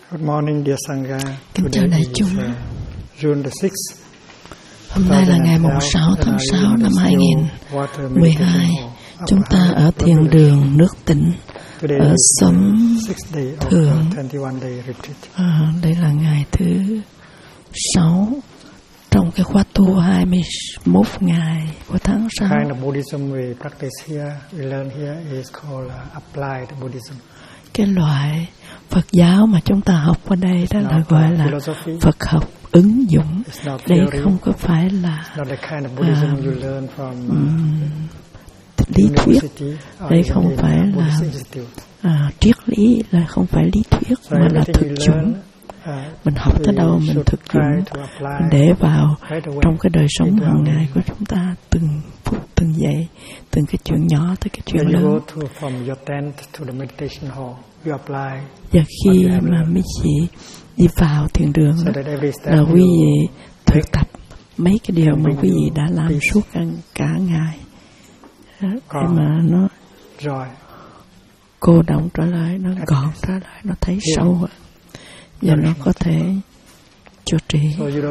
Good morning, dear Sangha. Kính chào đại chúng. June the 6th. Hôm nay là ngày 6 tháng 6 năm 2012. Chúng ta ở thiền đường nước Tịnh ở xóm Thượng. Đây là ngày thứ 6 trong cái khóa tu 21 ngày của tháng 6. Kind of Buddhism we practice here, we learn here is called applied Buddhism. Cái loại Phật giáo mà chúng ta học ở đây đó là gọi là Phật học ứng dụng. Đây không có phải là lý thuyết. Đây không phải là triết lý, là không phải lý thuyết mà là thực dụng. Mình học tới đâu mình thực dụng để vào trong cái đời sống hàng ngày của chúng ta, từng phút từng giây, từng cái chuyện nhỏ tới cái chuyện lớn. Và khi mà mấy chị đi vào thiền đường là quý vị thực tập mấy cái điều mà quý vị đã làm suốt cả ngày để mà nó cô động trở lại, nó gọn trở lại, nó thấy sâu và nó có thể chữa trị,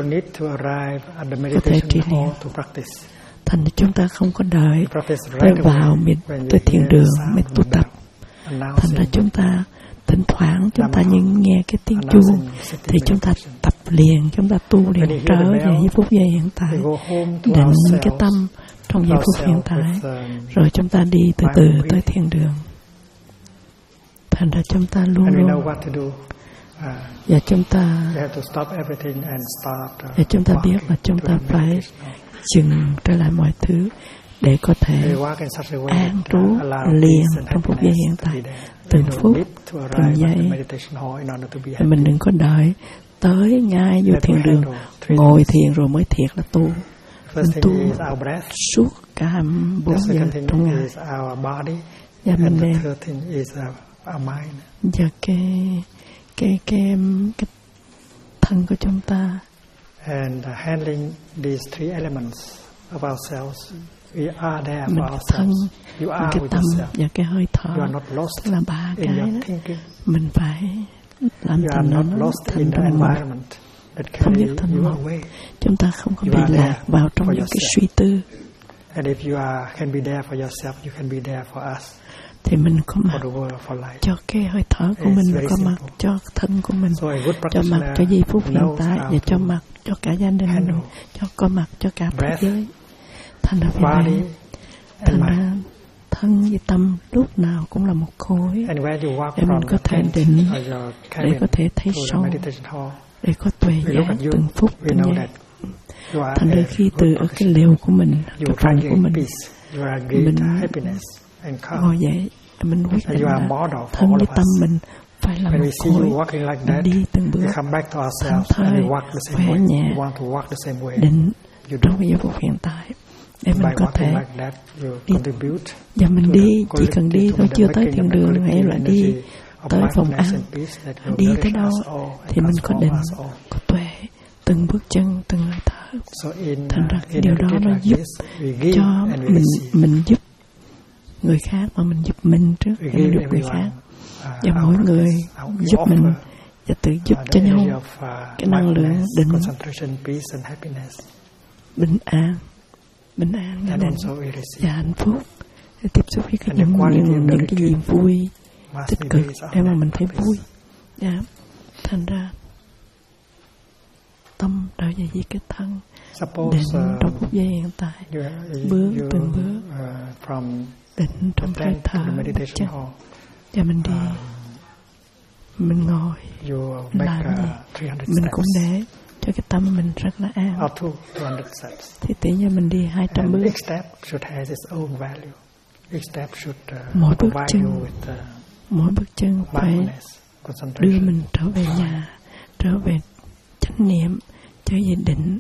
có thể trị liệu. Thành ra chúng ta không có đợi tới vào tới thiền đường mới tu tập. Thành ra chúng ta thỉnh thoảng chúng ta nghe cái tiếng chuông thì chúng ta tập liền, chúng ta tu liền trở về giây phút giây hiện tại, định cái tâm trong giây phút hiện tại, rồi chúng ta đi từ từ tới thiền đường. Thành ra chúng ta luôn luôn và chúng ta biết là chúng ta phải dừng trở lại mọi thứ để có thể an trú liền trong phút giây hiện tại, từng phút, từng giây. Mình đừng có đợi tới ngay vô thiền đường, ngồi thiền rồi mới thiệt là tu. Mình tu suốt cả 24 giờ trong ngày. Và mình đem và cái thân của chúng ta. And handling these three elements of ourselves, we are there for ourselves. Thân, you are cái with tâm yourself. Và cái hơi thở. You are not lost tức là ba in cái your đó. thinking. Mình phải làm you thành nó thành ra một, không nhất thành một. Chúng ta không có bị lạc vào trong những cái suy tư. And if you can be there for yourself, you can be there for us. Thì mình có mặt cho cái hơi thở của mình, có mặt cho thân của mình, cho mặt cho giây phút hiện tại, và cho mặt cho cả gia đình mình, có mặt cho cả thế giới. Thành ra vì vậy, thành ra thân với tâm lúc nào cũng là một khối để mình có thể định, để có thể thấy sâu, để có tuệ giác từng phút từng giây. Thành ra khi từ ở cái lều của mình, cái phòng của mình ngồi dậy, mình quyết định là thân với tâm mình phải là một khối, đi từng bước thảnh thơi, khỏe nhẹ, định trong cái giây phút hiện tại để mình có thể đi. Và mình đi, chỉ cần đi thôi, chưa tới thiền đường hay là đi tới phòng ăn, đi tới đâu thì mình có định, có tuệ, từng bước chân, từng hơi thở. Thành ra cái điều đó nó giúp cho mình giúp người khác, mà mình giúp mình trước để mình giúp người khác, và mỗi người giúp mình và tự giúp cho nhau cái năng lượng định, bình an và định và hạnh phúc để tiếp xúc với những cái gì vui, tích cực để mà mình thấy vui. Thành ra tâm trở về với cái thân, định trong phút giây hiện tại, bước từng bước định trong hơi thở, chân, và mình đi, mình ngồi, mình làm gì, mình cũng để cho cái tâm mình rất là an. Thì tự nhiên mình đi 200 bước. Mỗi bước chân phải đưa mình trở về nhà, trở về chánh niệm, trở về định.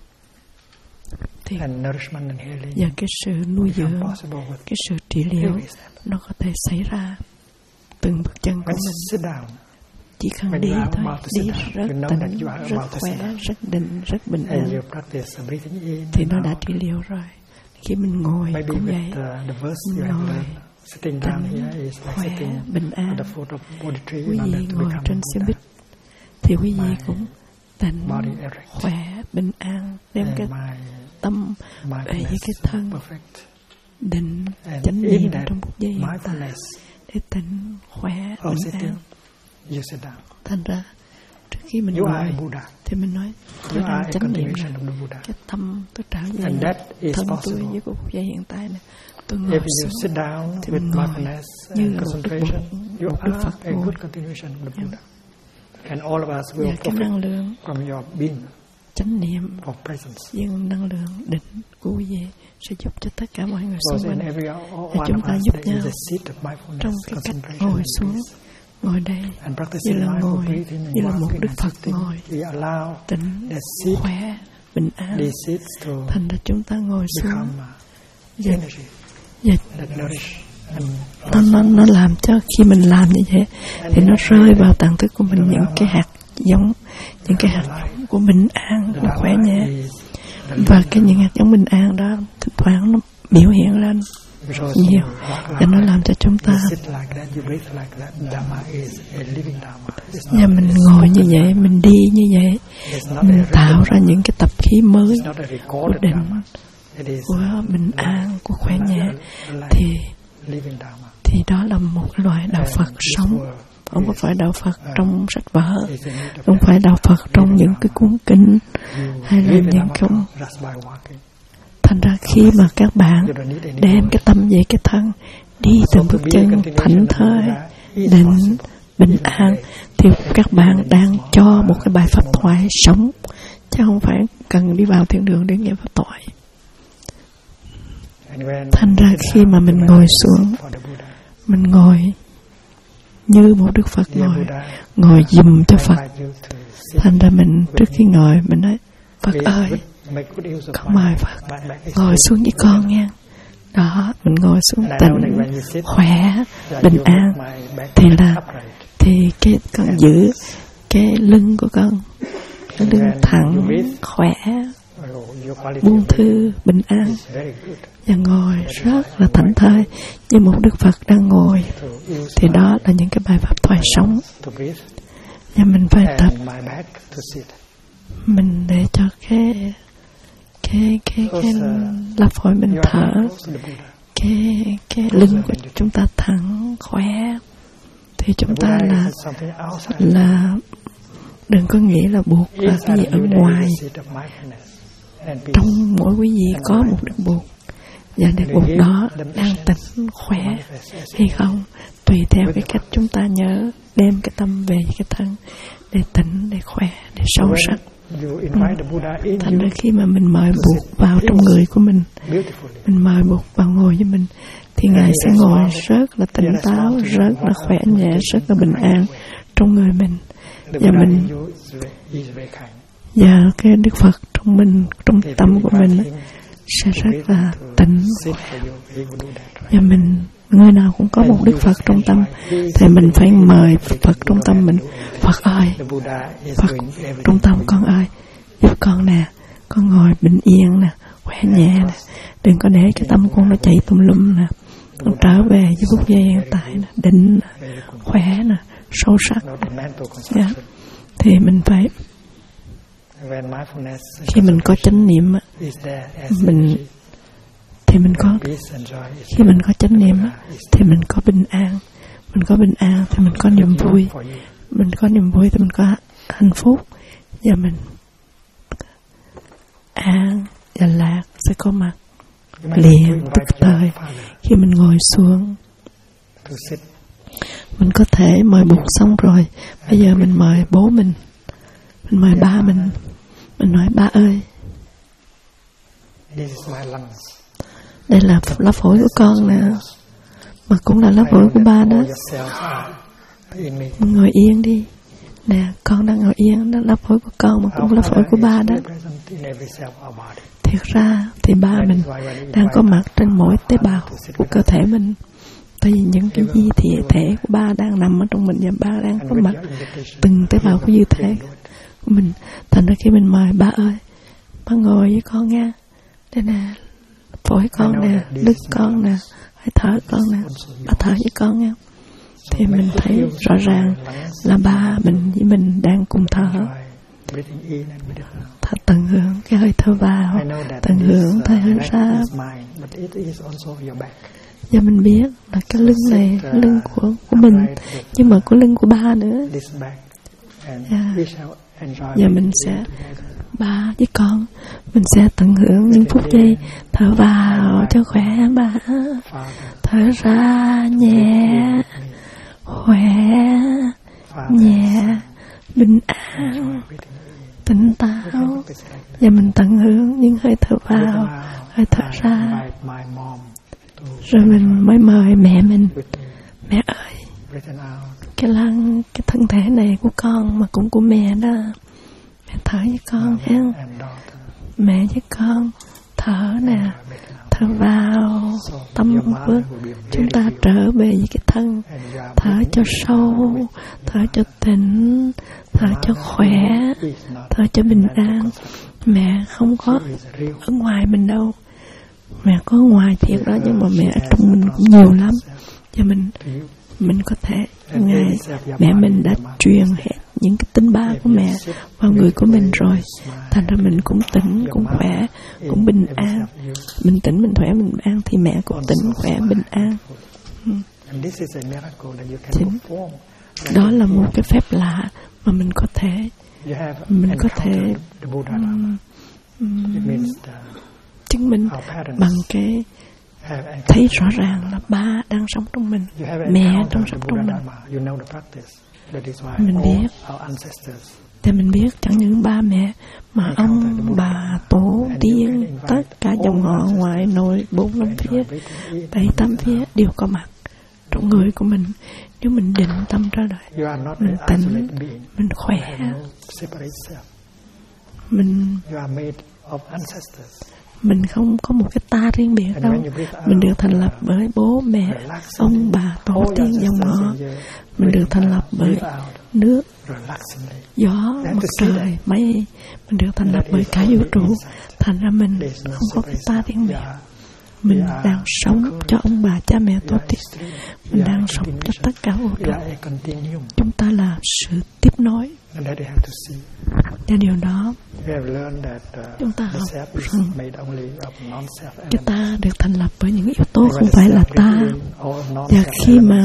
Và cái sự nuôi dưỡng, cái sự trị liệu nó có thể xảy ra từng bước chân của mình. Chỉ cần đi thôi, đi rất tĩnh, rất khỏe, rất định, rất bình an, thì nó đã trị liệu rồi. Khi mình ngồi cũng vậy, mình ngồi tĩnh, khỏe, bình an. Quý vị ngồi trên xe buýt thì quý vị cũng tỉnh, khỏe, bình an, đem cái tâm về với cái thân định chánh niệm trong phút giây hiện tại để tỉnh, khỏe, bình an. Thành ra trước khi mình ngồi thì mình nói tôi đang chánh niệm rồi, cái tâm tôi trở về thân tôi với phút giây hiện tại này. Tôi ngồi xuống thì mình ngồi như là một Đức Phật ngồi. Và cái năng lượng chánh niệm với năng lượng định của quý vị sẽ giúp cho tất cả mọi người xung quanh. Và chúng ta giúp nhau trong cái cách ngồi xuống, ngồi đây như là ngồi, như là một Đức Phật ngồi, tỉnh, khỏe, bình an. Thành ra chúng ta ngồi xuống nó làm cho khi mình làm như vậy thì nó rơi vào tạng thức của mình những cái hạt giống, những cái hạt giống của bình an, của khỏe nhẹ. Và những hạt giống bình an đó thỉnh thoảng nó biểu hiện lên nhiều và nó làm cho chúng ta, và mình ngồi như vậy, mình đi như vậy, mình tạo ra những cái tập khí mới của định, của bình an, của khỏe nhẹ, thì đó là một loại đạo Phật sống. Không có phải đạo Phật trong sách vở, không phải đạo Phật trong những cái cuốn kinh hay là những cái. Thành ra khi mà các bạn đem cái tâm về cái thân, đi từng bước chân thảnh thơi, định, bình an, thì các bạn đang cho một cái bài pháp thoại sống, chứ không phải cần đi vào thiền đường để nghe pháp thoại. Thành ra khi mà mình ngồi xuống, mình ngồi như một Đức Phật ngồi dùm cho Phật. Thành ra mình trước khi ngồi mình nói: Phật ơi, con mời Phật ngồi xuống với con nha. Đó, mình ngồi xuống tỉnh, khỏe, bình an. Thì cái con giữ cái lưng của con, cái lưng thẳng, khỏe, buông thư, bình an, và ngồi rất là thảnh thơi như một Đức Phật đang ngồi. Thì đó là những cái bài pháp thoại sống. Và mình phải tập, mình để cho cái lá phổi mình thở, cái lưng của chúng ta thẳng, khỏe. Thì chúng ta là đừng có nghĩ là buộc là cái gì ở ngoài. Trong mỗi quý vị có một đức buộc, và đức buộc đó đang tỉnh, khỏe hay không, tùy theo cái cách chúng ta nhớ đem cái tâm về cái thân để tỉnh, để khỏe, để sâu sắc. Thành ra khi mà mình mời buộc vào trong người của mình mời buộc vào ngồi với mình, thì Ngài sẽ ngồi rất là tỉnh táo, rất là khỏe nhẹ, rất là bình an trong người mình. Và cái Đức Phật trong mình, trong tâm của mình sẽ rất là tỉnh, khỏe. Và người nào cũng có một Đức Phật trong tâm, thì mình phải mời Phật trong tâm mình: Phật ơi, Phật trong tâm con ơi, giúp con nè, con ngồi bình yên nè, khỏe nhẹ nè, đừng có để cái tâm con nó chạy tùm lum nè, con trở về với phút giây hiện tại nè, định nè, khỏe nè, sâu sắc. Yeah. Thì mình phải, khi mình có chánh niệm, khi mình có chánh niệm thì mình có bình an, thì mình có niềm vui, thì mình có hạnh phúc, và mình an và lạc sẽ có mặt liền tức thời. Khi mình ngồi xuống, mình có thể mời buộc xong rồi, bây giờ mình mời bố mình mời ba mình nói: Ba ơi, đây là lá phổi của con nè, mà cũng là lá phổi của ba đó. Mình ngồi yên đi nè, con đang ngồi yên đó, lá phổi của con mà cũng là phổi của ba đó. Thiệt ra thì ba mình đang có mặt trên mỗi tế bào của cơ thể mình. Tại vì những cái di thể của ba đang nằm ở trong mình, và ba đang có mặt từng tế bào của di thể của mình. Thành ra khi mình mời: Ba ơi, ba ngồi với con nha, đây nè, phổi con nè, lưng con nè, hơi thở con nè, ba thở với con nha. thì mình thấy rõ ràng là ba mình với mình đang cùng thở. Tận hưởng cái hơi thở vào, tận hưởng hơi thở ra. Và mình biết là cái lưng này, lưng của mình, nhưng mà có lưng của ba nữa. Và mình sẽ, ba với con, mình sẽ tận hưởng những phút giây thở vào cho khỏe ba, thở ra nhẹ, khỏe, nhẹ, bình an, tỉnh táo. Và mình tận hưởng những hơi thở vào, hơi thở ra. Rồi mình mới mời mẹ mình, mẹ ơi, cái thân thể này của con mà cũng của mẹ đó, mẹ thở với con ha. Mẹ với con thở nè, thở vào, tâm bước chúng ta trở về với cái thân, thở cho sâu, thở cho tỉnh, thở cho khỏe, thở cho bình an. Mẹ không có ở ngoài mình đâu, mẹ có ngoài thiệt đó, nhưng mà mẹ ở trong mình cũng nhiều lắm. Và mình có thể, mẹ mình đã truyền hết những cái tinh ba của mẹ vào người của mình rồi, thành ra mình cũng tỉnh, cũng khỏe, cũng bình an. Mình tỉnh, mình khỏe, mình bình an thì mẹ cũng tỉnh, khỏe, bình an. Đó là một cái phép lạ mà mình có thể chứng minh bằng cái thấy rõ ràng là ba đang sống trong mình, mẹ đang sống trong mình. Mình biết, và mình biết chẳng những ba mẹ mà ông, bà, tổ tiên, tất cả dòng họ ngoại nội 4-5 phía, 7-8 phía đều có mặt trong người của mình. Nếu mình định tâm ra đời, mình tỉnh, mình khỏe, mình không có một cái ta riêng biệt đâu. Mình được thành lập bởi bố mẹ, ông bà, tổ tiên, dòng họ. Mình được thành lập bởi nước, gió, mặt trời, mây. Mình được thành lập bởi cả vũ trụ. Thành ra mình không có cái ta riêng biệt. Mình đang sống cho ông bà, cha mẹ, tổ tiên. Mình đang sống cho tất cả vũ trụ. Chúng ta là sự tiếp nối. Và điều đó chúng ta học rằng cái ta được thành lập bởi những yếu tố không phải là ta. Và khi mà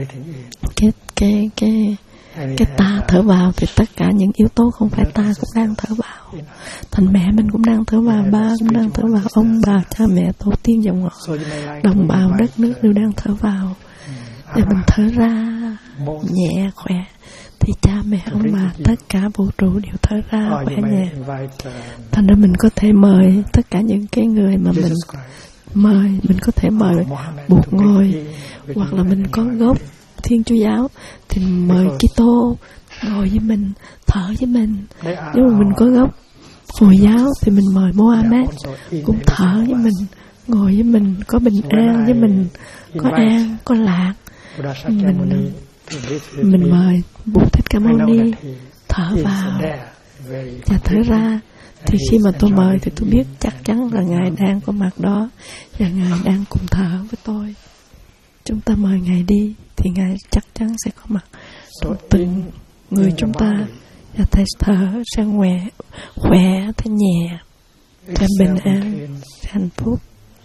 cái ta thở vào thì tất cả những yếu tố không phải ta cũng đang thở vào. Thành mẹ mình cũng đang thở vào, ba cũng đang thở vào, ông bà, cha mẹ, tổ tiên, dòng họ, đồng bào, đất nước đều đang thở vào. Để mình thở ra nhẹ, khỏe, thì cha mẹ, ông bà, tất cả vũ trụ đều thở ra khỏe nhẹ. Thành ra mình có thể mời tất cả những cái người mà mình mời, mình có thể mời buộc ngồi, hoặc là mình có gốc Thiên Chúa giáo thì mời Kitô ngồi với mình, thở với mình. Nếu mà mình có gốc Hồi giáo thì mình mời Mohammed cũng thở với mình, ngồi với mình, có bình an với mình, có an, có lạc. Mình mời Bụt Thích Ca Mâu Ni thở vào và thở ra. Thì khi mà tôi mời thì tôi biết chắc chắn là Ngài đang có mặt đó và Ngài đang cùng thở với tôi. Chúng ta mời Ngài đi thì Ngài chắc chắn sẽ có mặt trong từng người chúng ta. Và thầy thở sẽ khỏe, thế nhẹ, thế bình an, thế hạnh phúc.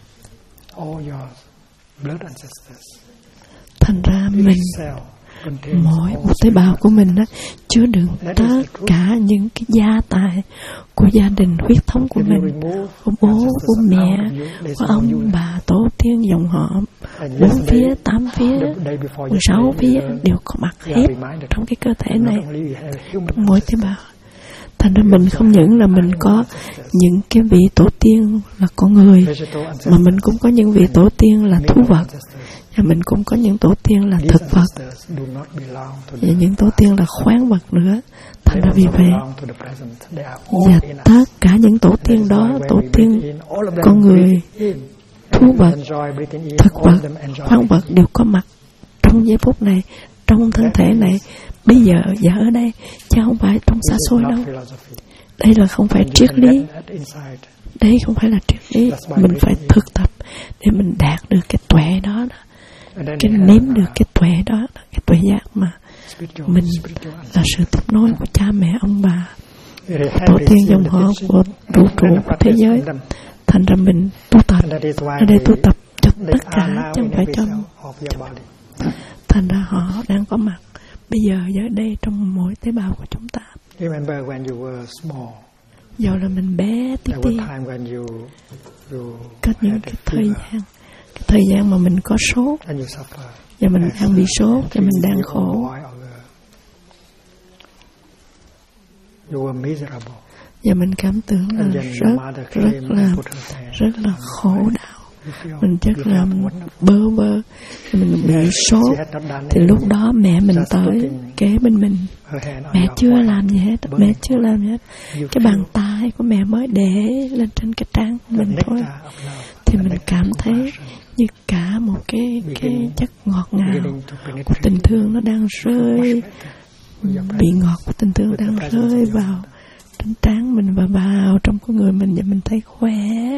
Thành ra mình, mỗi một tế bào của mình đó chứa đựng tất cả những cái gia tài của gia đình huyết thống của mình, của bố, của mẹ, của ông, bà, tổ tiên, dòng họ, 4 phía, 8 phía, 16 phía đều có mặt hết trong cái cơ thể này, trong mỗi tế bào. Thành ra mình không những là mình có những cái vị tổ tiên là con người, mà mình cũng có những vị tổ tiên là thú vật, và mình cũng có những tổ tiên là thực vật, và những tổ tiên là khoáng vật nữa. Thành ra vì vậy, và tất cả những tổ tiên đó, tổ tiên con người, thú vật, thực vật, khoáng vật đều có mặt trong giây phút này, trong thân thể này, bây giờ và ở đây, chứ không phải trong xa xôi đâu. Đây là không phải triết lý. Đây không phải là triết lý. Mình phải thực tập để mình đạt được cái tuệ đó. cái nếm được cái tuệ đó, cái tuệ giác mà mình là sự tiếp nối của cha mẹ, ông bà, tổ tiên dòng họ của vũ trụ, của thế giới. Thành ra mình tu tập ở đây, tu tập cho tất cả chứ không phải cho. Thành ra họ đang có mặt bây giờ ở đây trong mỗi tế bào của chúng ta. Giờ là mình bé tí tí, có những cái thời gian mà mình có sốt, và mình đang bị sốt, và mình đang khổ, và mình cảm tưởng là rất là khổ đau. Mình rất là bơ vơ, mình bị sốt. Thì lúc đó mẹ mình tới kế bên mình, mẹ chưa làm gì hết, cái bàn tay của mẹ mới để lên trên cái trán của mình thôi. Thì mình cảm thấy như cả một cái chất ngọt ngào của tình thương nó đang rơi, vị ngọt của tình thương đang rơi vào trên trán mình và vào trong con người mình, và mình thấy khỏe.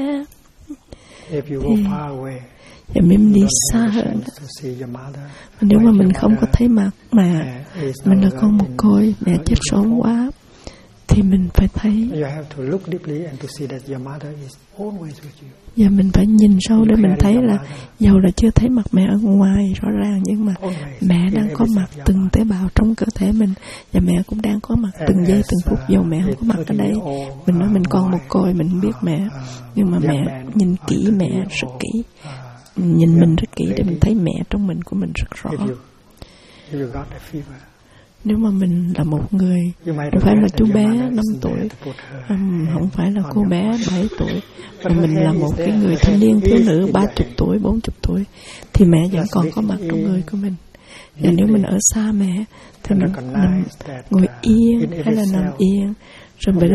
Và mình đi xa hơn. Nếu mà mình không có thấy mặt mà mình là con mồ côi, mẹ chết sớm quá, thì mình phải thấy, và mình phải nhìn sâu để mình thấy là dầu là chưa thấy mặt mẹ ở ngoài rõ ràng, nhưng mà mẹ đang có mặt từng tế bào trong cơ thể mình, và mẹ cũng đang có mặt từng giây từng phút. Dầu mẹ không có mặt ở đây, mình nói mình con mồ côi, mình không biết mẹ, nhưng mà mẹ nhìn kỹ mẹ rất kỹ, nhìn mình rất kỹ để mình thấy mẹ trong mình của mình rất rõ. Nếu mà mình là một người, không phải là chú bé 5 tuổi, không phải là cô bé 7 tuổi, mà mình là một cái người thanh niên thiếu nữ 30 tuổi, 40 tuổi, thì mẹ vẫn còn có mặt trong người của mình. Và nếu mình ở xa mẹ, thì mình ngồi yên hay là nằm yên, rồi vậy đó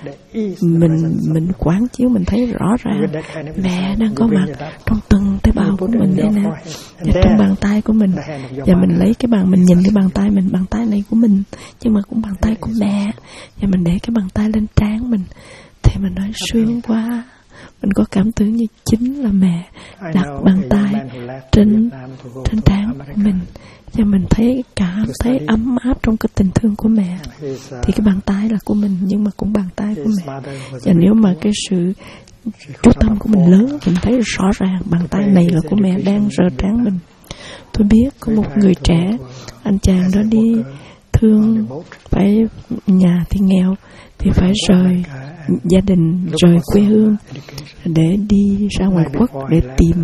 mình quán chiếu, mình thấy rõ ràng mẹ đang có mặt trong từng tế bào của mình đây nè, và trong bàn tay của mình. Và mình lấy cái bàn, mình nhìn cái bàn tay mình, bàn tay này của mình nhưng mà cũng bàn tay của mẹ, và mình để cái bàn tay lên trán mình, thì mình nói sướng quá. Mình có cảm tưởng như chính là mẹ đặt bàn tay trên trán của mình, và mình cảm thấy ấm áp trong cái tình thương của mẹ. Thì cái bàn tay là của mình, nhưng mà cũng bàn tay của mẹ. Và nếu mà cái sự chú tâm của mình lớn, mình thấy rõ ràng bàn tay này là của mẹ đang rờ trán mình. Tôi biết có một người trẻ, anh chàng đó đi thương, phải nhà thì nghèo, thì phải rời gia đình, rời quê hương để đi ra ngoài quốc để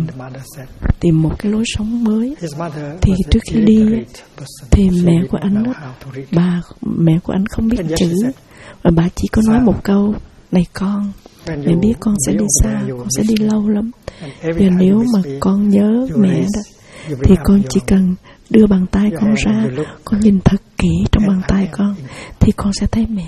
tìm một cái lối sống mới. Thì trước khi đi, thì mẹ của anh không biết chữ, và bà chỉ có nói một câu: này con, mẹ biết con sẽ đi xa, con sẽ đi lâu lắm, và nếu mà con nhớ mẹ đó, thì con chỉ cần đưa bàn tay con ra, con nhìn thật kỹ trong bàn tay con, thì con sẽ thấy mẹ.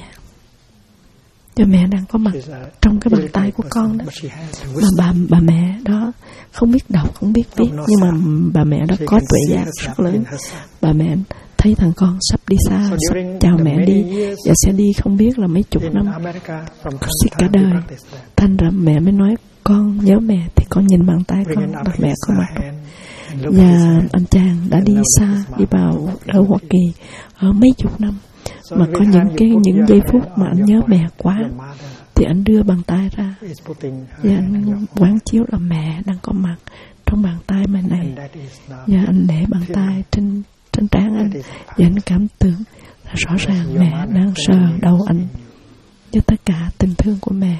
Và mẹ đang có mặt trong cái bàn tay của con đó. Mà bà mẹ đó không biết đọc, không biết viết, nhưng mà bà mẹ đó có tuệ giác rất lớn. Bà mẹ thấy thằng con sắp đi xa, sắp chào mẹ đi, và sẽ đi không biết là mấy chục năm, suốt cả đời. Thành ra mẹ mới nói: con nhớ mẹ thì con nhìn bàn tay con, và mẹ có mặt. Và anh chàng đã đi xa, đi vào ở Hoa Kỳ ở mấy chục năm, mà có những giây phút mà anh nhớ mẹ quá, thì anh đưa bàn tay ra, và anh quán chiếu là mẹ đang có mặt trong bàn tay mình này. Và anh để bàn tay trên trán anh, và anh cảm tưởng là rõ ràng mẹ đang sờ đầu anh với tất cả tình thương của mẹ.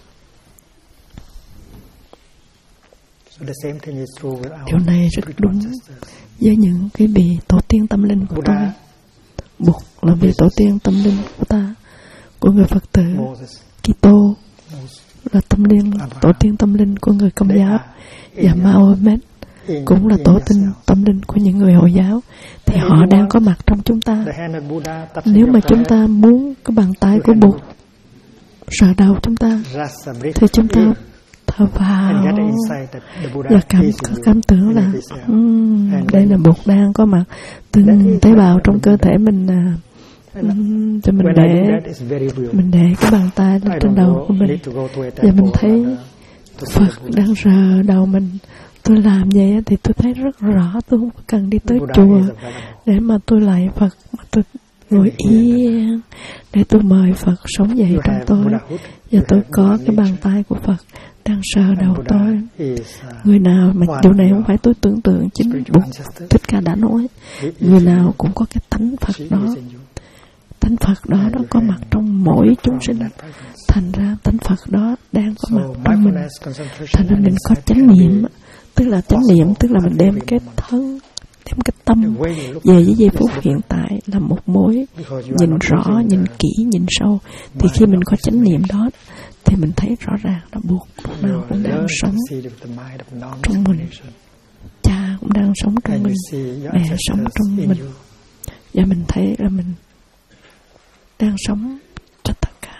Điều này rất đúng với những cái vị tổ tiên tâm linh của tôi. Bụt là vị tổ tiên tâm linh của ta, của người Phật tử. Kitô là tổ tiên tâm linh của người Công giáo, và Mahomet cũng là tổ tiên tâm linh của những người Hồi giáo. Thì họ đang có mặt trong chúng ta. Nếu mà chúng ta muốn cái bàn tay của Bụt sờ đầu chúng ta, thì chúng ta thở vào và cảm tưởng là đây là Bụt đang có mặt từng tế bào trong cơ thể mình. Cho mình để cái bàn tay lên trên đầu của mình, và mình thấy Phật đang rờ đầu mình tôi làm vậy thì tôi thấy rất rõ tôi không cần đi tới chùa để mà tôi lạy Phật, mà tôi ngồi yên để tôi mời Phật sống dậy trong tôi. Và tôi có cái bàn tay của Phật đang sờ đầu tôi. Người nào mà điều này không phải tôi tưởng tượng, chính Bụt Thích Ca đã nói, người nào cũng có cái tánh Phật đó. Tánh Phật đó nó có mặt trong mỗi chúng sinh. Thành ra tánh Phật đó đang có mặt trong mình. Thành ra mình có chánh niệm, tức là chánh niệm, tức là mình đem cái thân, đem cái tâm về với giây phút hiện tại là một mối nhìn rõ, nhìn kỹ, nhìn sâu. Thì khi mình có chánh niệm đó thì mình thấy rõ ràng là Bụt lúc nào cũng đang sống trong mình, Cha cũng đang sống trong mình, mẹ sống trong mình, và mình thấy là mình đang sống cho tất cả.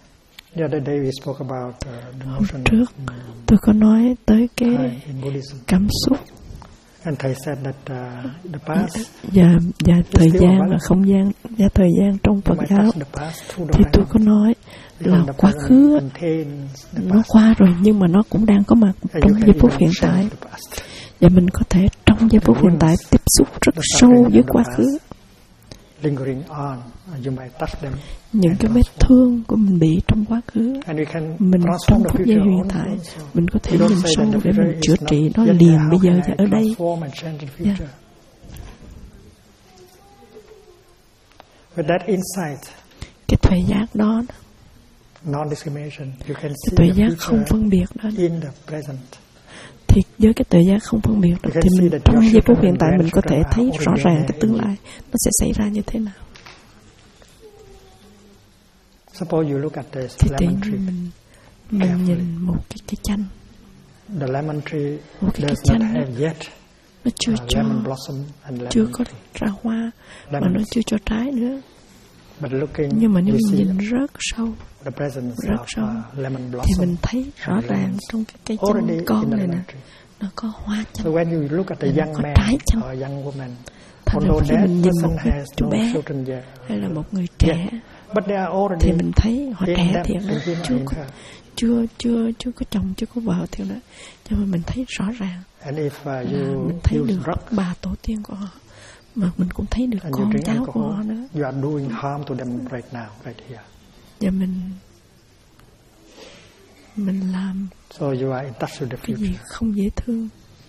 Hôm trước tôi có nói tới cái cảm xúc và thời gian và không gian và thời gian trong Phật giáo. Thì tôi có nói là quá khứ nó qua rồi, nhưng mà nó cũng đang có mặt trong giây phút hiện tại, và mình có thể trong giây phút hiện tại tiếp xúc rất sâu với quá khứ. Những cái vết thương của mình bị trong quá khứ, mình trong phút giây hiện tại mình có thể nhìn sâu để mình chữa trị nó liền bây giờ và ở đây. Cái tuệ giác đó, cái tuệ giác không phân biệt đó, thì với cái tuệ giác không phân biệt đó, thì mình trong giây phút hiện tại mình có thể thấy rõ ràng cái tương lai nó sẽ xảy ra như thế nào. Thì tự nhiên mình nhìn một cái chanh, một cái chanh đó, nó chưa có ra hoa, mà nó chưa cho trái nữa. Nhưng mà nếu mình nhìn rất sâu, thì mình thấy rõ ràng trong cái chanh con này nè, nó có hoa chanh, nó có trái chanh. Thành ra khi mình nhìn một cái chú bé hay là một người trẻ, thì mình thấy họ trẻ thiệt đó, chưa có chồng, chưa có vợ thiệt đó, cho nên mình thấy rõ ràng là mình thấy được bà tổ tiên của họ, mà mình cũng thấy được con cháu của họ nữa. Và mình làm cái gì không dễ thương,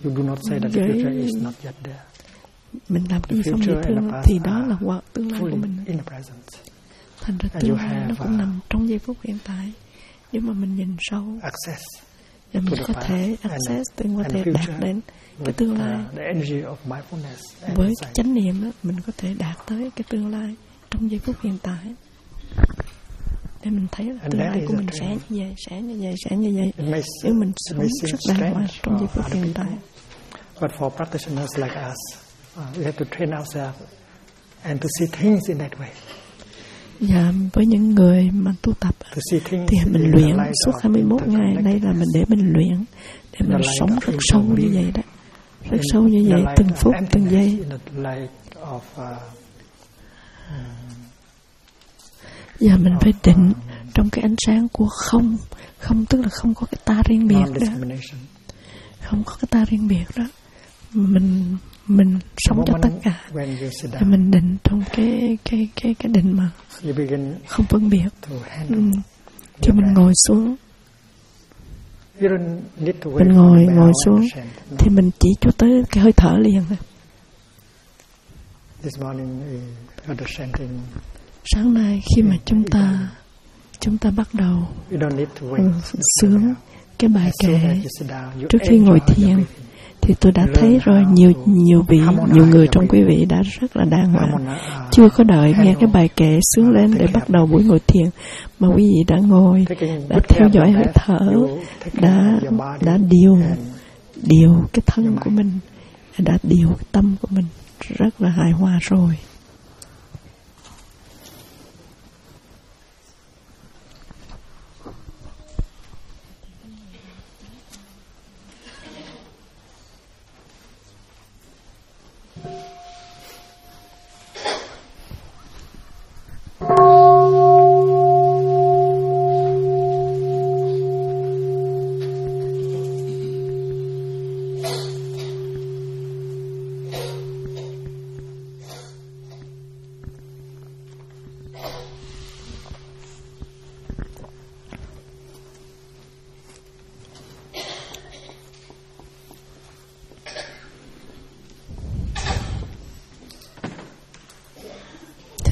mình làm cái gì không dễ thương thì đó là tương lai của mình. Thành ra tương lai nó cũng nằm trong giây phút hiện tại. Nếu mà mình nhìn sâu và mình có thể access, có thể đạt đến cái tương lai. Với cái chánh niệm đó, mình có thể đạt tới cái tương lai trong giây phút hiện tại. Để mình thấy là tương lai của mình sẽ như vậy, sẽ như vậy, sẽ như vậy. Nếu mình sống rất đàng hoàng trong giây phút hiện tại. But for practitioners like us, we have to train ourselves and to see things in that way. Và với những người mà tu tập thì mình luyện suốt 21 ngày đây là mình để mình luyện, để mình sống rất sâu như vậy đó, rất sâu như vậy, từng phút từng giây. Và mình phải định trong cái ánh sáng của không, không tức là không có cái ta riêng biệt đó, không có cái ta riêng biệt đó. Mình sống cho tất cả, và mình định trong cái định mà không phân biệt. Khi mình ngồi xuống, mình ngồi xuống thì mình chỉ chú tới cái hơi thở liền thôi. Sáng nay khi mà chúng ta bắt đầu sướng cái bài kệ trước khi ngồi thiền, thì tôi đã thấy rồi nhiều người trong quý vị đã rất là đàng hoàng, chưa có đợi nghe cái bài kệ sướng lên để bắt đầu buổi ngồi thiền, mà quý vị đã ngồi, đã theo dõi hơi thở, đã điều cái thân của mình, đã điều cái tâm của mình rất là hài hòa rồi.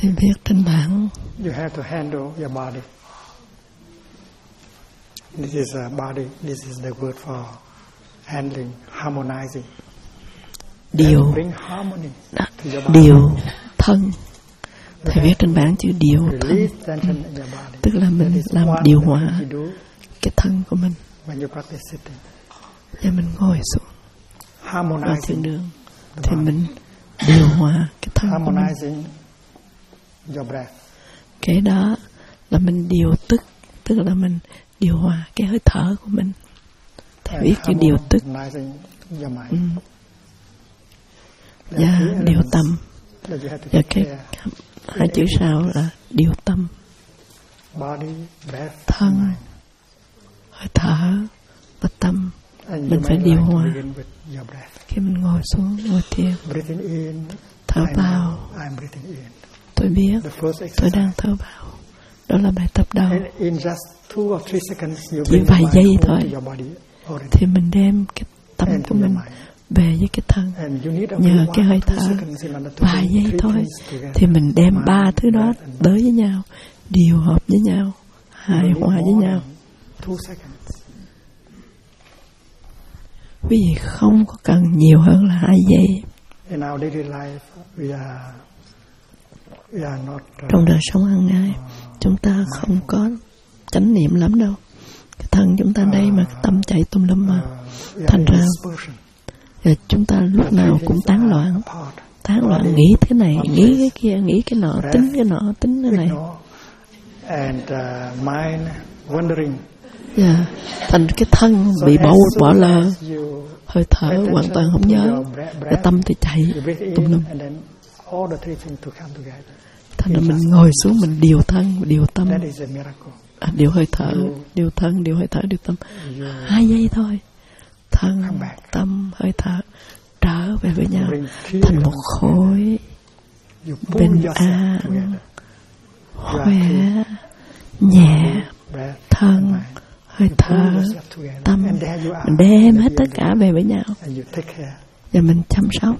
Thì viết trên bảng. You have to handle your body. This is a body. This is the word for handling, harmonizing. Điều thân. Thầy viết trên bảng chữ điều thân. Tức là mình làm điều hòa cái thân của mình. Và mình ngồi xuống ở thiền đường thì mình điều hòa cái thân của mình. Cái đó là mình điều tức, tức là mình điều hòa cái hơi thở của mình. Thầy viết chữ điều tức. Và điều tâm. Và cái hai chữ sau là điều tâm. Thân, hơi thở và tâm mình phải điều hòa. Khi mình ngồi xuống ngồi thiền, thở vào, tôi biết tôi đang thở vào. Đó là bài tập đầu. Chỉ vài giây thôi thì mình đem cái tâm của mình về với cái thân. Nhờ cái hơi thở vài giây thôi thì mình đem ba thứ đó tới với nhau, điều hợp với nhau, hài hòa với nhau. Quý vị không có cần nhiều hơn là 2 giây. Trong đời sống hàng ngày chúng ta không có chánh niệm lắm đâu. Cái thân chúng ta đây mà cái tâm chạy tùm lum mà. Thành ra chúng ta lúc nào cũng tán loạn, nghĩ thế này, nghĩ cái kia, nghĩ cái nọ, tính cái nọ, tính cái này. Thành cái thân bị bỏ lơ, hơi thở hoàn toàn không nhớ, cái tâm thì chạy tùm lum. Thành ra mình ngồi xuống, mình điều thân, điều tâm, điều hơi thở, điều thân, điều hơi thở, điều tâm. 2 giây thôi. Thân, tâm, hơi thở trở về với nhau thành một khối bình an, khỏe, nhẹ. Thân, hơi thở, tâm, mình đem hết tất cả về với nhau và mình chăm sóc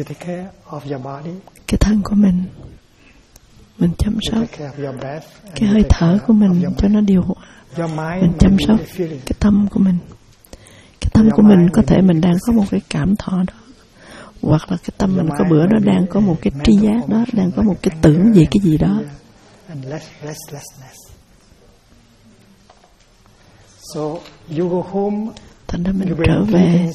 cái thân của mình chăm sóc cái hơi thở của mình cho nó điều hòa, mình chăm sóc cái tâm của mình. Cái tâm của mình có thể mình đang có một cái cảm thọ đó, hoặc là cái tâm mình có bữa đó đang có một cái tri giác đó, đang có một cái tưởng gì cái gì đó. Thành ra mình trở về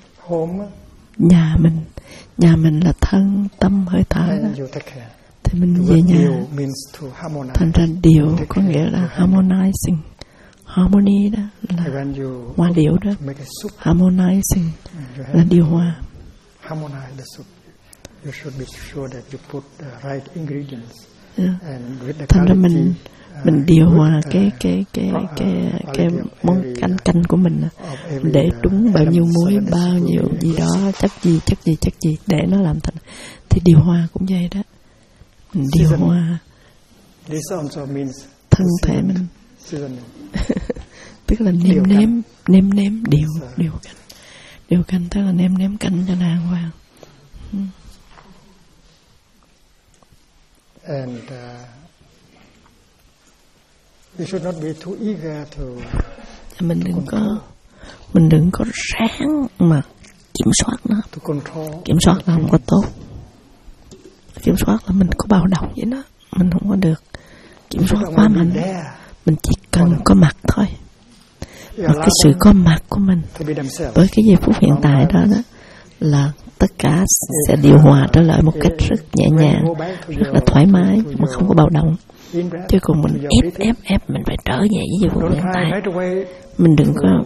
nhà mình là thân, tâm, hơi thở đó. Thì mình về nhà. Thành ra điều có nghĩa là harmonizing. Harmony đó là hòa điệu đó. Harmonizing là điều hòa. Thành ra mình điều hòa cái món canh của mình, để đúng bao nhiêu muối, bao nhiêu gì đó, chất gì để nó làm thành. Thì điều hòa cũng vậy đó. Mình điều hòa thân thể mình. Tức là nêm điều canh, tức là nêm canh cho đàng hoàng. And we should not be too eager to. Mình đừng có ráng mà kiểm soát nó. Kiểm soát là không có tốt. Kiểm soát là mình có bao động với nó, mình không có được kiểm soát quá mạnh. Mình chỉ cần có mặt thôi. Và cái sự có mặt của mình với cái giây phút hiện tại đó là tất cả sẽ điều hòa trở lại một cách rất nhẹ nhàng, rất là thoải mái mà không có bạo động. Chứ còn mình ép mình phải trở về với giây phút hiện tại. Mình đừng có.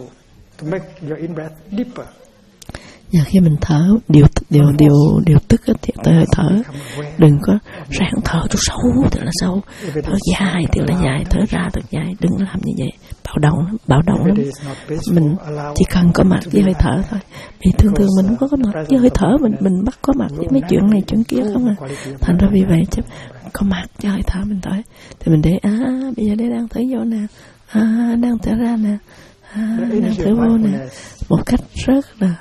Và khi mình thở điều tức thì hơi thở, đừng có ráng thở cho sâu thật là sâu, thở dài thật là dài, thở ra thật dài, đừng làm như vậy, bạo động lắm. Mình chỉ cần có mặt với hơi thở thôi. Vì thường mình không có mặt với hơi thở, mình bắt có mặt với mấy chuyện này chuyện kia không à. Thành ra vì vậy chứ có mặt với hơi thở mình thở thì mình để bây giờ đang thở vô nè, đang thở ra nè, đang thở vô nè, một cách rất là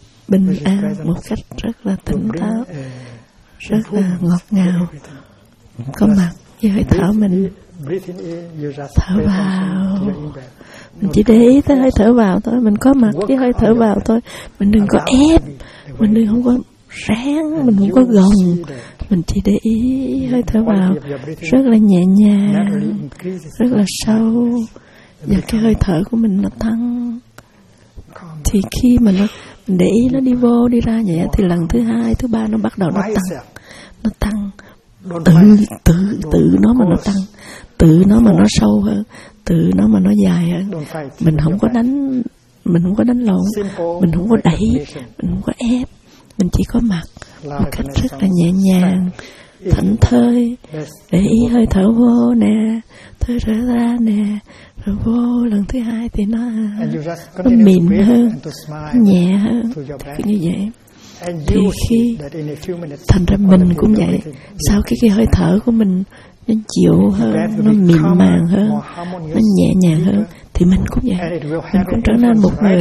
bình an, một cách rất là tỉnh táo, rất là ngọt ngào, có mặt với hơi thở mình. Thở vào, mình chỉ để ý tới hơi thở vào thôi, mình có mặt với hơi thở vào thôi. Mình đừng có ép, mình đừng không có ráng, mình không có gồng, mình chỉ để ý hơi thở vào rất là nhẹ nhàng, rất là sâu, và cái hơi thở của mình nó tăng. Thì khi mà mình để ý nó đi vô đi ra nhẹ, thì lần thứ hai, thứ ba nó bắt đầu nó tăng, tự nó mà nó tăng, tự nó mà nó sâu hơn, tự nó mà nó dài hơn. Mình không có đánh lộn, mình không có đẩy, mình không có ép, mình chỉ có mặt một cách rất là nhẹ nhàng, thảnh thơi, để ý hơi thở vô nè, thở ra nè, rồi vô lần thứ hai thì nó mịn hơn, nó nhẹ hơn, như vậy. Thì khi thành ra mình cũng vậy, sau cái hơi thở của mình nó dịu hơn, nó mịn màng hơn, nó nhẹ nhàng hơn, thì mình cũng vậy, mình cũng trở nên một người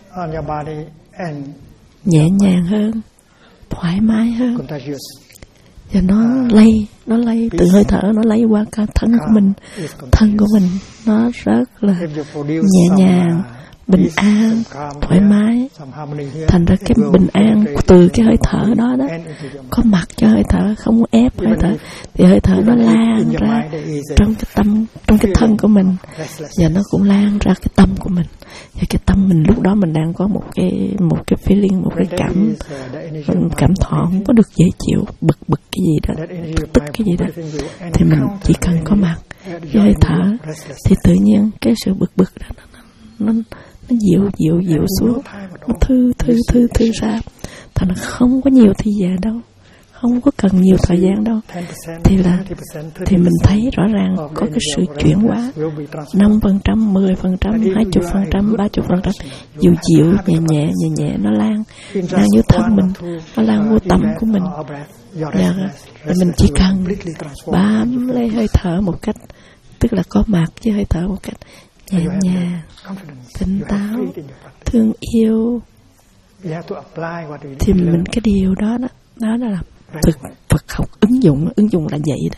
nhẹ nhàng hơn, thoải mái hơn. Và nó lây từ hơi thở, nó lây qua cả thân của mình. Thân của mình nó rất là nhẹ nhàng, bình an, thoải mái. Thành ra cái bình an từ cái hơi thở đó có mặt cho hơi thở, không ép hơi thở, thì hơi thở nó lan ra trong cái tâm, trong cái thân của mình, và nó cũng lan ra cái tâm của mình. Và cái tâm mình lúc đó mình đang có một cái feeling, một cái cảm thọ không có được dễ chịu, bực cái gì đó, tức cái gì đó, thì mình chỉ cần có mặt với hơi thở, thì tự nhiên cái sự bực đó nó dịu xuống, nó thư ra. Thành ra không có nhiều thời gian đâu, không có cần nhiều thời gian đâu, thì mình thấy rõ ràng có cái sự chuyển hóa 5%, 10%, 20%, 30%, dịu nhẹ nó lan vô thân mình, nó lan vô tâm của mình. Và mình chỉ cần bám lấy hơi thở một cách, tức là có mặt với hơi thở một cách nhẹ nhàng, tỉnh táo, thương yêu, thì mình cái điều đó là Phật học ứng dụng là vậy đó.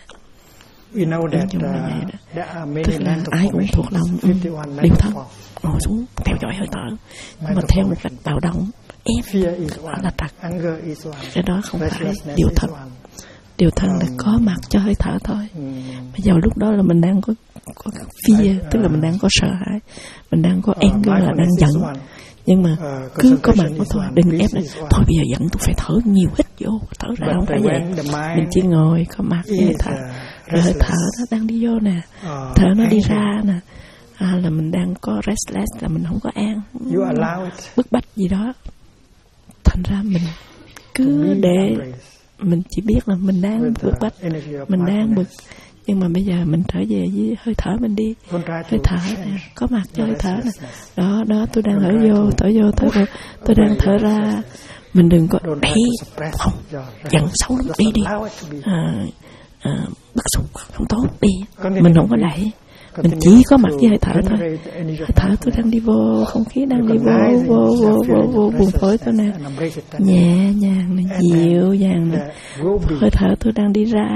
Tức là ai cũng thuộc lòng điều thân, ngồi xuống theo dõi hơi thở, nhưng mà theo một cách bạo động, ép, đó là trật. Cái đó không phải điều thân. Điều thân là có mặt cho hơi thở thôi. Bây giờ lúc đó là mình đang có fear, tức là mình đang có sợ hãi, mình đang có anger, là đang giận. Nhưng mà cứ có mặt của thôi, đừng ép này. Thôi bây giờ giận tôi phải thở nhiều, hít vô, thở ra, không phải vậy. Mình chỉ ngồi có mặt với hơi thở, rồi hơi thở nó đang đi vô nè, thở nó đi ra nè, là mình đang có restless, là mình không có an, bức bách gì đó. Thành ra mình cứ để mình chỉ biết là mình đang bức bách, mình đang bực. Nhưng mà bây giờ mình trở về với hơi thở mình đi. Hơi thở nè, có mặt cho hơi thở nè. Đó, tôi đang thở vô, tôi đang thở ra. Mình đừng có đẩy, không, giận xấu lắm, đi. Bức xúc, không tốt, đi. Mình không có đẩy. Mình chỉ có mặt với hơi thở thôi. Hơi thở tôi đang đi vô, không khí đang đi vô buồng phổi tôi nè, nhẹ nhàng nè, dịu dàng nè. Hơi thở tôi đang đi ra.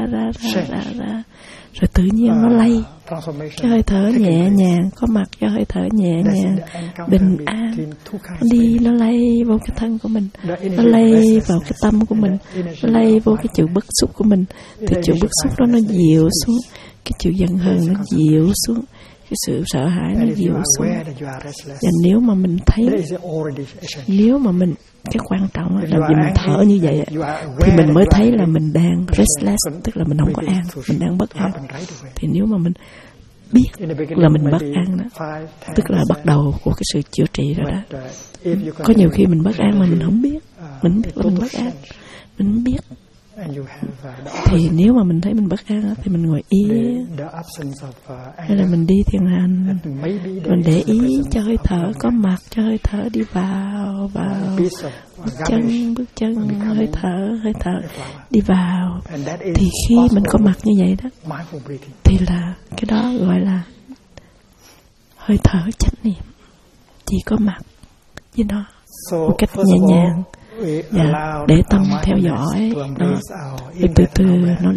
Rồi tự nhiên nó lay cái hơi thở nhẹ nhàng, có mặt cho hơi thở nhẹ nhàng, bình an. Nó đi, nó lay vô cái thân của mình, nó lay vào cái tâm của mình, nó lay vô cái chữ bức xúc của mình. Thì chữ bức xúc đó nó dịu xuống, cái chịu giận hờn nó dịu xuống, cái sự sợ hãi nó dịu xuống. Và nếu mà mình thấy, nếu mà mình, cái quan trọng là vì mình thở như vậy thì mình mới thấy là mình đang restless, tức là mình không có an, mình đang bất an. Thì nếu mà mình biết là mình bất an đó, tức là bắt đầu của cái sự chữa trị rồi đó. Có nhiều khi mình bất an mà mình không biết, mình biết là mình bất an, mình không biết. Thì nếu mà mình thấy mình bất an thì mình ngồi yên, hay là mình đi thiền hành, mình để ý cho hơi thở, có mặt cho hơi thở đi vào bước chân hơi thở đi vào. Thì khi mình có mặt như vậy đó, thì là cái đó gọi là hơi thở chánh niệm, chỉ có mặt với nó một cách nhẹ nhàng. Và để tâm theo dõi nó, từ từ nó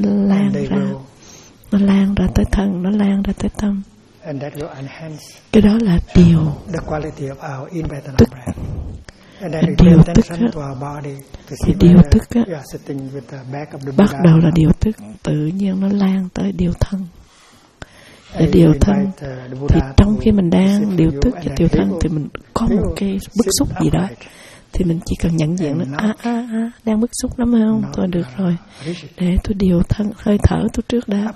lan ra tới thân, nó lan ra tới tâm. Cái đó là điều tức. Điều tức á, thì điều tức á, bắt đầu là điều tức, tự nhiên nó lan tới điều thân. Để điều thân thì trong khi mình đang điều tức cho điều thân thì mình có một cái bức xúc gì đó, thì mình chỉ cần nhận diện là đang bức xúc lắm không? Thôi được rồi, để tôi điều thân, hơi thở tôi trước đã.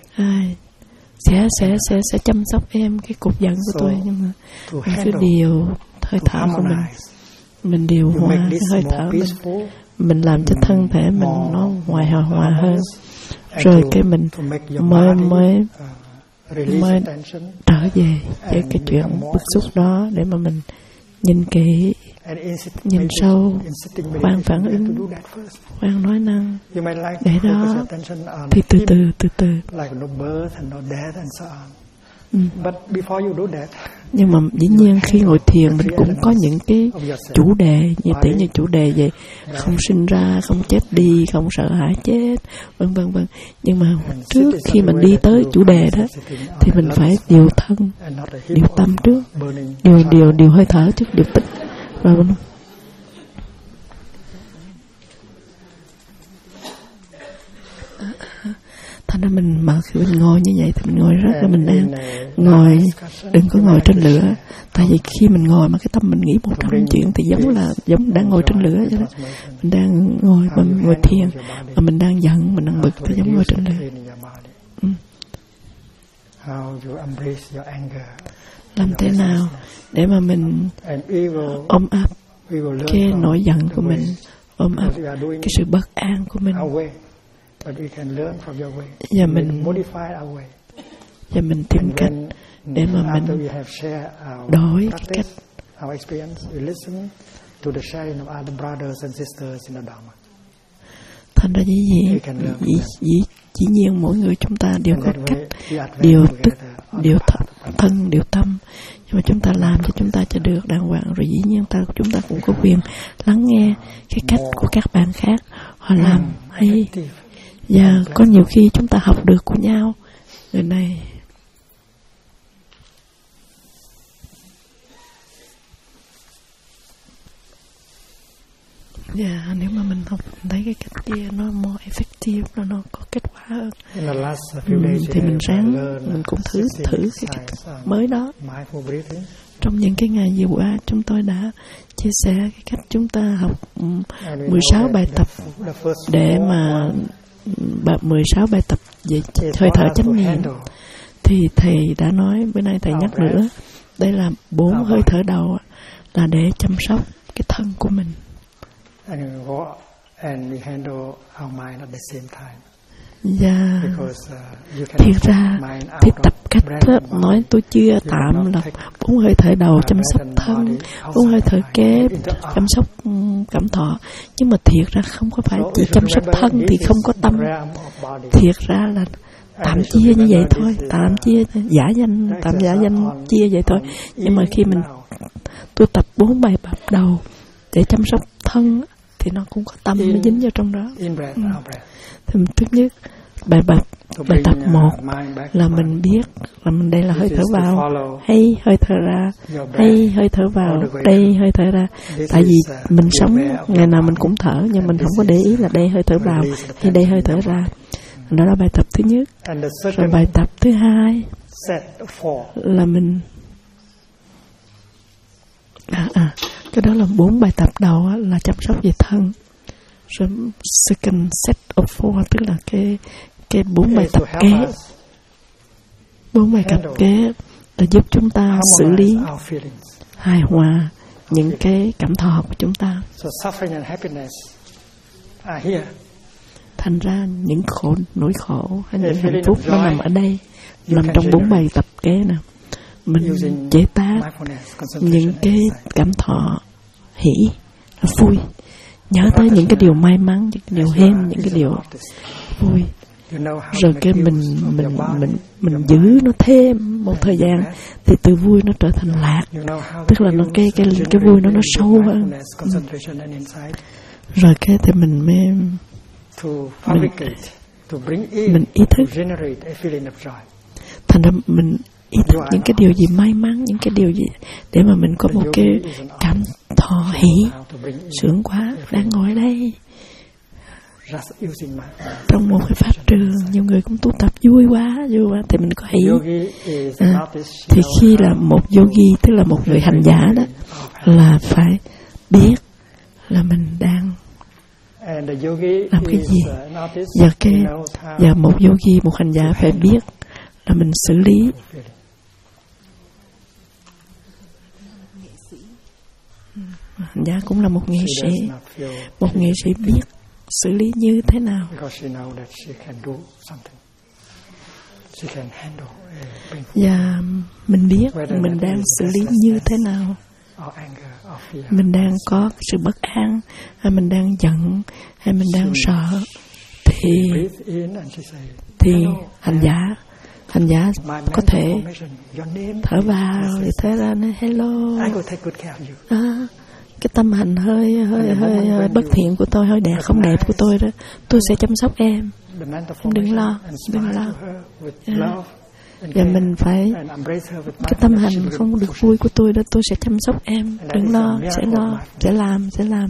Sẽ chăm sóc em cái cục giận của tôi, nhưng mà mình cứ điều hơi thở của mình điều hòa cái hơi thở mình làm cho thân thể mình nó hòa hơn, rồi cái mình mới trở về với cái chuyện bức xúc đó, để mà mình nhìn kỹ, nhìn sâu, khoan phản ứng, khoan nói năng, để đó thì từ từ. Nhưng mà dĩ nhiên khi ngồi thiền mình cũng có những cái chủ đề, như tỉ như chủ đề về không sinh ra, không chết đi, không sợ hãi chết, vân vân. Nhưng mà trước khi mình đi tới chủ đề đó thì mình phải điều thân, điều tâm trước, điều hơi thở trước, điều tức rồi. Thành ra mà khi mình ngồi như vậy thì mình ngồi rất là mình đang ngồi, đừng có ngồi trên lửa. Tại vì khi mình ngồi mà cái tâm mình nghĩ 100 chuyện thì giống đang ngồi trên lửa vậy đó. Mình đang ngồi thiền mà mình đang giận, mình đang bực thì giống ngồi trên lửa. Làm thế nào để mà mình ôm ấp cái nỗi giận của mình, ôm ấp cái sự bất an của mình, và mình tìm cách để mà mình đổi cái cách. Thành ra dĩ nhiên mỗi người chúng ta đều có cách điều tức, điều thân, điều tâm, nhưng mà chúng ta làm cho chúng ta cho được đàng hoàng. Rồi dĩ nhiên chúng ta cũng có quyền lắng nghe cái cách của các bạn khác họ làm hay. Và có nhiều khi chúng ta học được của nhau. Người này nếu mà mình học thấy cái cách kia nó more effective, nó có kết quả hơn, thì mình ráng, mình cũng thử cái cách mới đó. Trong những cái ngày vừa qua chúng tôi đã chia sẻ cái cách chúng ta học 16 bài tập để mà 16 bài tập về hơi thở chánh niệm. Thì thầy đã nói, bữa nay thầy nhắc nữa, đây là 4 hơi thở đầu là để chăm sóc cái thân của mình. Và thiệt ra thì tập cách đó, nói tôi chưa tạm là 4 hơi thở đầu chăm sóc thân, 4 hơi thở kế chăm sóc cảm thọ, nhưng mà thiệt ra không có phải chỉ chăm sóc thân thì không có tâm. Thiệt ra là tạm chia như vậy thôi, tạm chia giả danh chia vậy thôi. Nhưng mà khi tôi tập 4 bài tập đầu để chăm sóc thân thì nó cũng có tâm, nó dính vào trong đó. Thì thứ nhất, bài tập 1 là mình biết là mình đây là hơi thở vào hay hơi thở ra, hay hơi thở vào đây hơi thở ra. Tại vì mình sống ngày nào mình cũng thở, nhưng mình không có để ý là đây hơi thở vào hay đây hơi thở ra. Đó là bài tập thứ nhất. Rồi bài tập thứ hai là mình cái đó là 4 bài tập đầu là chăm sóc về thân. Rồi second set of 4 tức là cái 4 bài tập kế. 4 bài tập kế là giúp chúng ta xử lý hài hòa những cái cảm thọ của chúng ta. Thành ra những nỗi khổ hay những hạnh phúc nó nằm ở đây, nằm trong 4 bài tập kế nè. Mình chế tác những cái cảm thọ hỷ, vui, nhớ tới những cái điều may mắn, những cái điều hên, những cái điều vui. Rồi cái mình giữ nó thêm một thời gian thì từ vui nó trở thành lạc, tức là nó cái vui nó sâu hơn. Rồi cái thì mình ý thức, thành ra mình ý thức những cái điều gì may mắn, những cái điều gì để mà mình có một cái cảm thọ hỷ, sướng quá, đang ngồi đây trong một cái pháp trường, nhiều người cũng tu tập vui quá thì mình có hỷ. Thì khi là một yogi, tức là một người hành giả đó, là phải biết là mình đang làm cái gì. Và một yogi, một hành giả phải biết là mình xử lý. Hành giả cũng là một nghệ sĩ. Một nghệ sĩ biết xử lý như thế nào. Và mình biết mình đang xử lý như thế nào. Mình đang có sự bất an, hay mình đang giận, hay mình đang sợ, thì hành giả có thể thở vào để thấy ra nói hello. Cái tâm hành hơi bất thiện của tôi, hơi không đẹp của tôi đó, tôi sẽ chăm sóc em đừng lo. Và mình phải, cái tâm hành không được vui của tôi đó, tôi sẽ chăm sóc em, đừng lo, sẽ làm.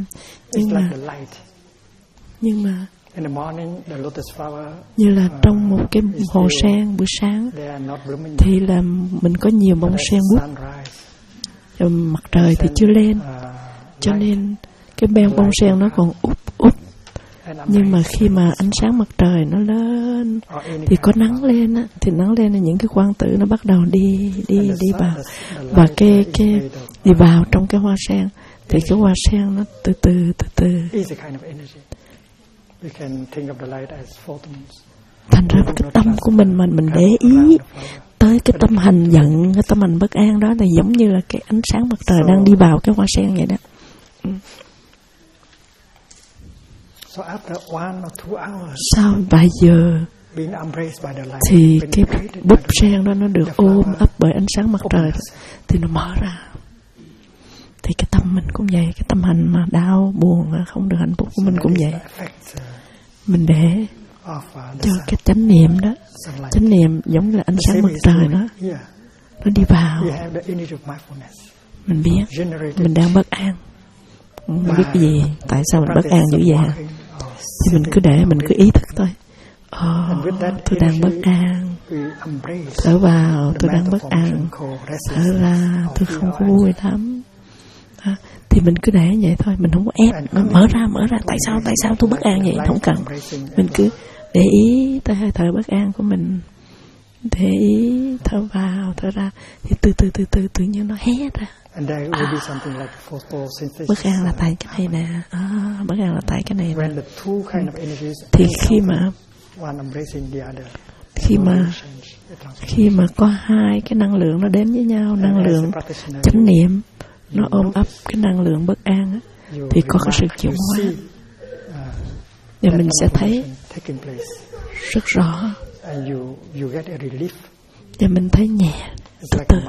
Nhưng mà như là trong một cái hồ sen buổi sáng thì là mình có nhiều bông sen bút, mặt trời thì chưa lên, cho nên cái bông sen nó còn úp. Nhưng mà khi mà ánh sáng mặt trời nó lên thì có nắng lên á, thì nắng lên là những cái quang tử nó bắt đầu đi vào, và cái đi vào trong cái hoa sen, thì cái hoa sen nó từ từ thành ra cái tâm của mình để ý tới cái tâm hành giận, cái tâm hành bất an đó, là giống như là cái ánh sáng mặt trời đang đi vào cái hoa sen vậy đó. Sau vài giờ thì cái búp sen đó nó được ôm ấp bởi ánh sáng mặt trời đó, thì nó mở ra. Thì cái tâm mình cũng vậy, cái tâm hành mà đau buồn, không được hạnh phúc của mình cũng vậy. Mình để cho cái chánh niệm đó, chánh niệm giống như là ánh sáng mặt trời đó, nó đi vào. Mình biết mình đang bất an, không biết cái gì, tại sao mình bất an dữ vậy, thì mình cứ để, mình cứ ý thức thôi. Tôi đang bất an, thở vào, tôi đang bất an, thở ra, tôi không có vui lắm. Thì mình cứ để vậy thôi, mình không có ép, nó mở ra, tại sao tôi bất an vậy, không cần. Mình cứ để ý tới hơi thở bất an của mình, để ý thở vào, thở ra, thì từ tự nhiên nó hé ra. Bất an là tại cái này nè, bất an là tại cái này nè. Thì khi mà có hai cái năng lượng nó đến với nhau, năng lượng chánh niệm nó ôm ấp cái năng lượng bất an á, thì có cái sự chuyển hóa, và mình sẽ thấy rất rõ, và mình thấy nhẹ từ từ,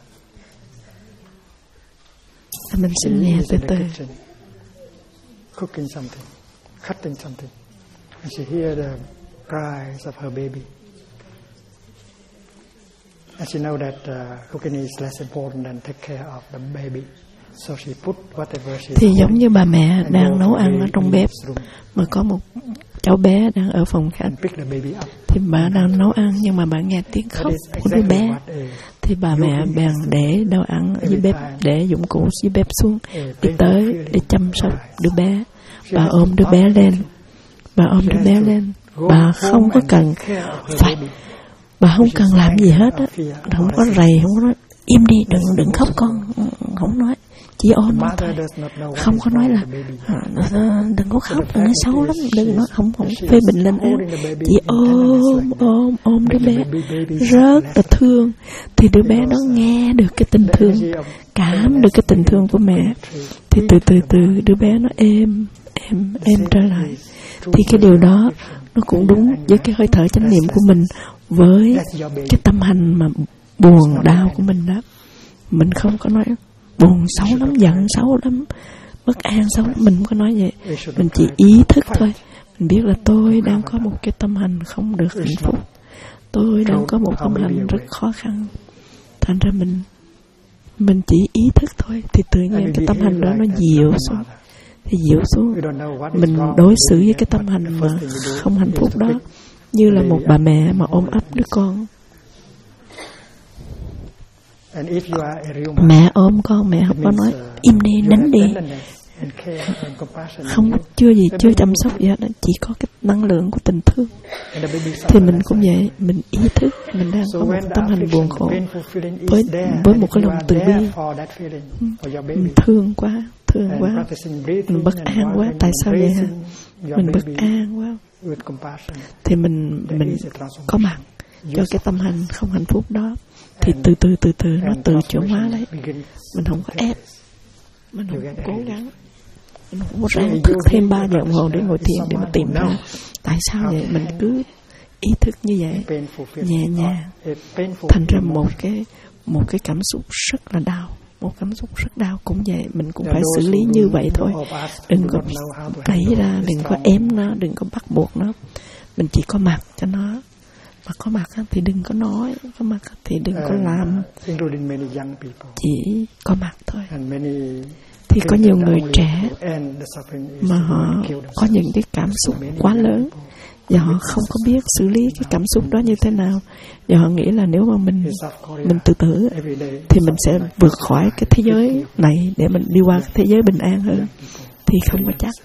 và mình sẽ nhẹ từ từ. Cooking something, cutting something, and she hear the cries of her baby, and she know that cooking is less important than take care of the baby. So she put whatever she. Thì giống như bà mẹ đang nấu ăn ở trong bếp, mà có một cháu bé đang ở phòng khách, thì bà đang nấu ăn nhưng mà bà nghe tiếng khóc của đứa bé, thì bà mẹ bèn để đồ ăn ở dưới bếp, để dụng cụ dưới bếp xuống, đi tới để chăm sóc đứa bé. Bà ôm đứa bé lên, bà không có cần phải, bà không cần làm gì hết á, không có rầy, không có nói im đi, đừng khóc con, không nói, chỉ ôm nó thôi, không có nói là đừng có khóc, đừng có xấu lắm, đừng nói, không phê bình lên án, chỉ ôm đứa bé rất là thương. Thì đứa bé nó nghe được cái tình thương, cảm được cái tình thương của mẹ, thì từ đứa bé nó êm trở lại. Thì cái điều đó nó cũng đúng với cái hơi thở chánh niệm của mình, với cái tâm hành mà buồn đau của mình đó. Mình không có nói buồn xấu lắm, giận xấu lắm, bất an xấu lắm, mình không có nói vậy. Mình chỉ ý thức thôi. Mình biết là tôi đang có một cái tâm hành không được hạnh phúc, tôi đang có một tâm hành rất khó khăn. Thành ra mình chỉ ý thức thôi, thì tự nhiên cái tâm hành đó nó dịu xuống. Thì dịu xuống, mình đối xử với cái tâm hành mà không hạnh phúc đó như là một bà mẹ mà ôm ấp đứa con. Mẹ ôm con, mẹ không có nói im đi, nín đi, không, chưa chăm sóc gì hết, chỉ có cái năng lượng của tình thương. Thì mình cũng vậy, mình ý thức mình đang có một tâm hành buồn khổ với một cái lòng từ bi. Mình thương quá, mình bất an quá. Tại sao vậy hả? Mình bất an quá. Thì mình có mặt cho cái tâm hành không hạnh phúc đó. Thì từ từ nó tự chuyển hóa lấy. Mình không có ép, mình không có cố gắng, mình không có ráng thức thêm 3 giờ đồng hồ để ngồi thiền để mà tìm ra tại sao vậy. Mình cứ ý thức như vậy, nhẹ nhàng. Thành ra một cái cảm xúc rất là đau. Một cảm xúc rất đau cũng vậy, mình cũng phải xử lý như vậy thôi. Đừng có đẩy ra, đừng có ém nó, đừng có bắt buộc nó. Mình chỉ có mặt cho nó. Mà có mặt thì đừng có nói, có mặt thì đừng có làm, chỉ có mặt thôi. Thì có nhiều người trẻ mà họ có những cái cảm xúc quá lớn và họ không có biết xử lý cái cảm xúc đó như thế nào. Và họ nghĩ là nếu mà mình tự tử thì mình sẽ vượt khỏi cái thế giới này để mình đi qua cái thế giới bình an hơn. Thì không có chắc.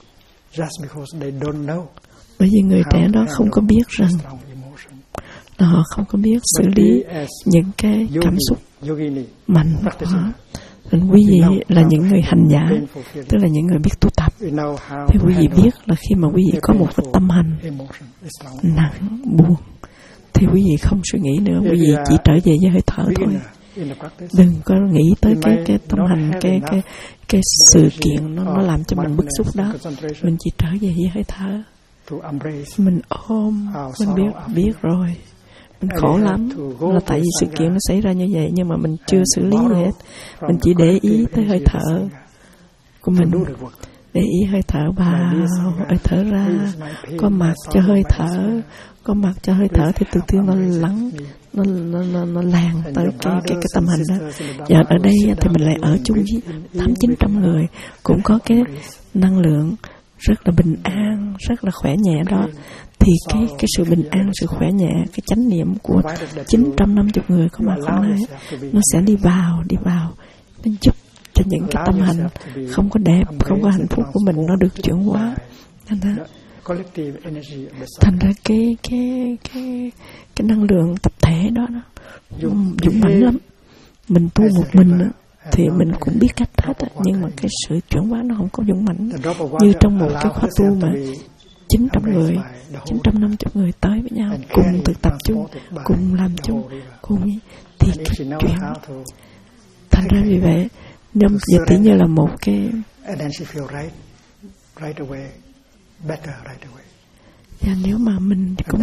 Bởi vì người trẻ đó không có biết rằng là họ không có biết xử lý những cái cảm xúc mạnh của họ. Quý vị là những người hành giả, tức là những người biết tu tập, thì quý vị biết là khi mà quý vị có một cái tâm hành nặng, buồn, thì quý vị không suy nghĩ nữa, quý vị chỉ trở về với hơi thở thôi. Đừng có nghĩ tới cái tâm hành, cái sự kiện nó làm cho mình bức xúc đó. Mình chỉ trở về với hơi thở. Mình ôm, mình biết rồi. Mình khổ lắm, là tại vì sự kiện nó xảy ra như vậy, nhưng mà mình chưa xử lý gì hết. Mình chỉ để ý tới hơi thở của mình, để ý hơi thở vào, hơi thở ra, có mặt cho hơi thở, có mặt cho hơi thở thì tự nhiên nó lắng, nó lan tới cái tâm hành đó. Và ở đây thì mình lại ở chung với 800-900 người, cũng có cái năng lượng rất là bình an, rất là khỏe nhẹ đó. Thì cái sự bình an, sự khỏe nhẹ, cái chánh niệm của 950 người có mặt hôm nay, nó sẽ đi vào, nó giúp cho những cái tâm hành không có đẹp, không có hạnh phúc của mình nó được chuyển hóa. Thành ra cái năng lượng tập thể đó nó dũng mãnh lắm. Mình tu một mình nữa thì mình cũng biết cách hết, nhưng mà cái sự chuyển hóa nó không có dũng mãnh như trong một cái khóa tu mà 950 người tới với nhau, cùng thực tập chung, cùng làm chung, cùng thì cái chuyện. Thành ra vì vậy, nếu giờ tí như là một cái và nếu mà mình cũng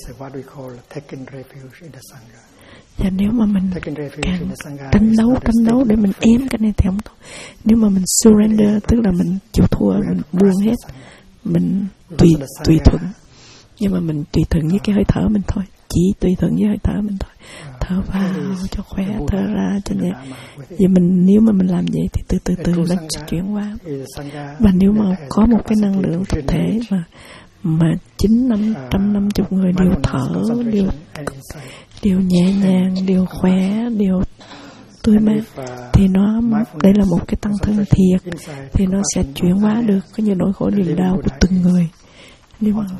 và nếu mà mình càng tranh đấu để mình ém cái này thì không tốt. Nếu mà mình surrender, tức là mình chịu thua, mình buông hết, mình tùy thuận, nhưng mà mình tùy thuận với cái hơi thở mình thôi, chỉ tùy thuận với hơi thở mình thôi. Thở vào cho khỏe, thở ra cho nhẹ. Vậy nếu mà mình làm vậy thì từ từ nó sẽ chuyển hóa. Và nếu mà có một cái năng lượng tập thể mà 950 người đều thở, đều nhẹ nhàng, đều khỏe, đều tươi mát, thì đây là một cái tăng thân thiệt, thì nó sẽ chuyển hóa được có nhiều nỗi khổ niềm đau của từng người. Nhưng mà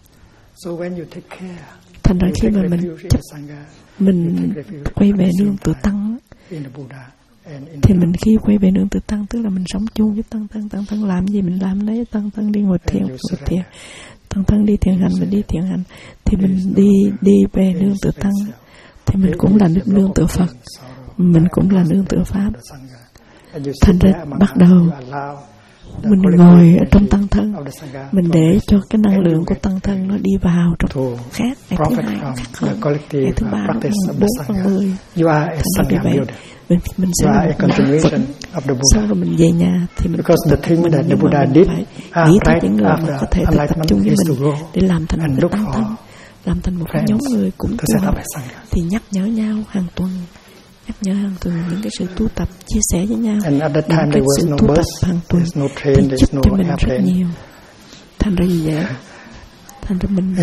thành ra khi mà mình quay về nương tự tăng, thì mình khi quay về nương tự tăng, tức là mình sống chung với tăng làm gì mình làm đấy, tăng đi ngồi thiền, tăng đi thiền hành, mình đi thiền hành, thì mình đi về nương tự tăng, thì mình cũng là nương tự Phật, mình cũng là nương tự Pháp. Thành ra bắt đầu mình ngồi ở trong tăng thân, mình để cho cái năng lượng của tăng thân nó đi vào trong khác. Ngày thứ hai khác hơn, ngày thứ ba nó 4/10. Thành ra vì vậy mình sẽ là một nhân vật. Sau rồi mình về nhà thì mình phải nghĩ tới những người mà có thể tập trung với mình để làm thành một cái tăng thân, làm thành một cái nhóm người cũng thì nhắc nhở nhau hàng tuần, những cái sự tu tập chia sẻ với nhau, những cái sự tu tập hàng tuần thì giúp cho mình rất nhiều. Thành ra gì vậy? Thành ra mình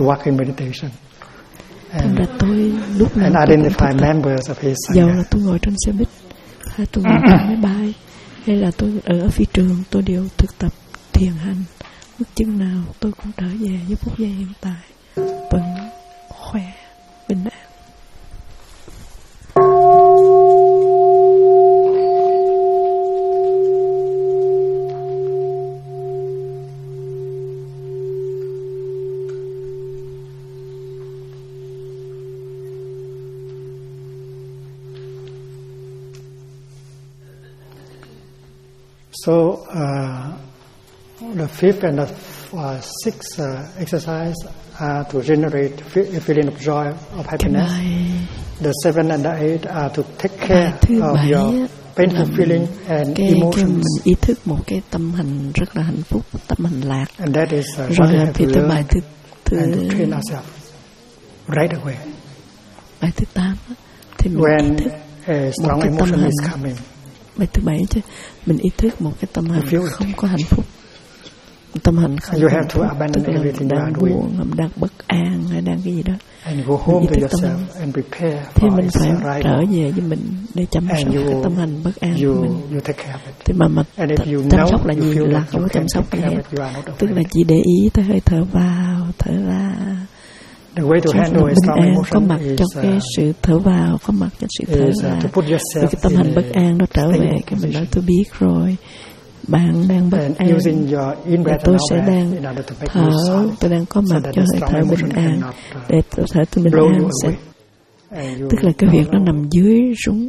thành ra tôi lúc nào tôi cũng dầu là tôi ngồi trên xe buýt hay tôi ngồi trên máy bay hay là tôi ở phi trường, tôi đều thực tập thiền hành. Bước chân nào tôi cũng trở về với phút giây hiện tại, vẫn khỏe, bình an. So the fifth and the sixth exercise are to generate a feeling of joy, of happiness. The seventh and the eighth are to take care of your painful feeling and emotions. Mình ý thức một cái tâm hành rất là hạnh phúc, tâm hành lạc. And that is rồi là thì tới bài thứ and to train ourselves right away. Bài thứ 8 thì mình when ý thức a strong emotion is coming. Bài thứ 7 chứ mình ý thức một cái tâm hành không có hạnh phúc, tâm hành không you hạnh phúc, tức là đang buồn, đang bất an hay đang cái gì đó. And go home to yourself and prepare for thì mình phải trở về với mình để chăm sóc cái tâm hành bất an của mình. Thì mà chăm sóc là gì? Là không có chăm sóc gì hết, tức là chỉ để ý tới hơi thở vào, thở ra. Bình an có mặt cho cái sự thở vào, có mặt cho sự thở ra. Vì cái tâm hành bất an nó trở về, cái mình nói tôi biết rồi, bạn đang bất an và tôi sẽ đang thở, tôi đang có mặt cho hơi thở bình an để hơi thở tôi bình an sẽ, tức là cái việc nó nằm dưới súng.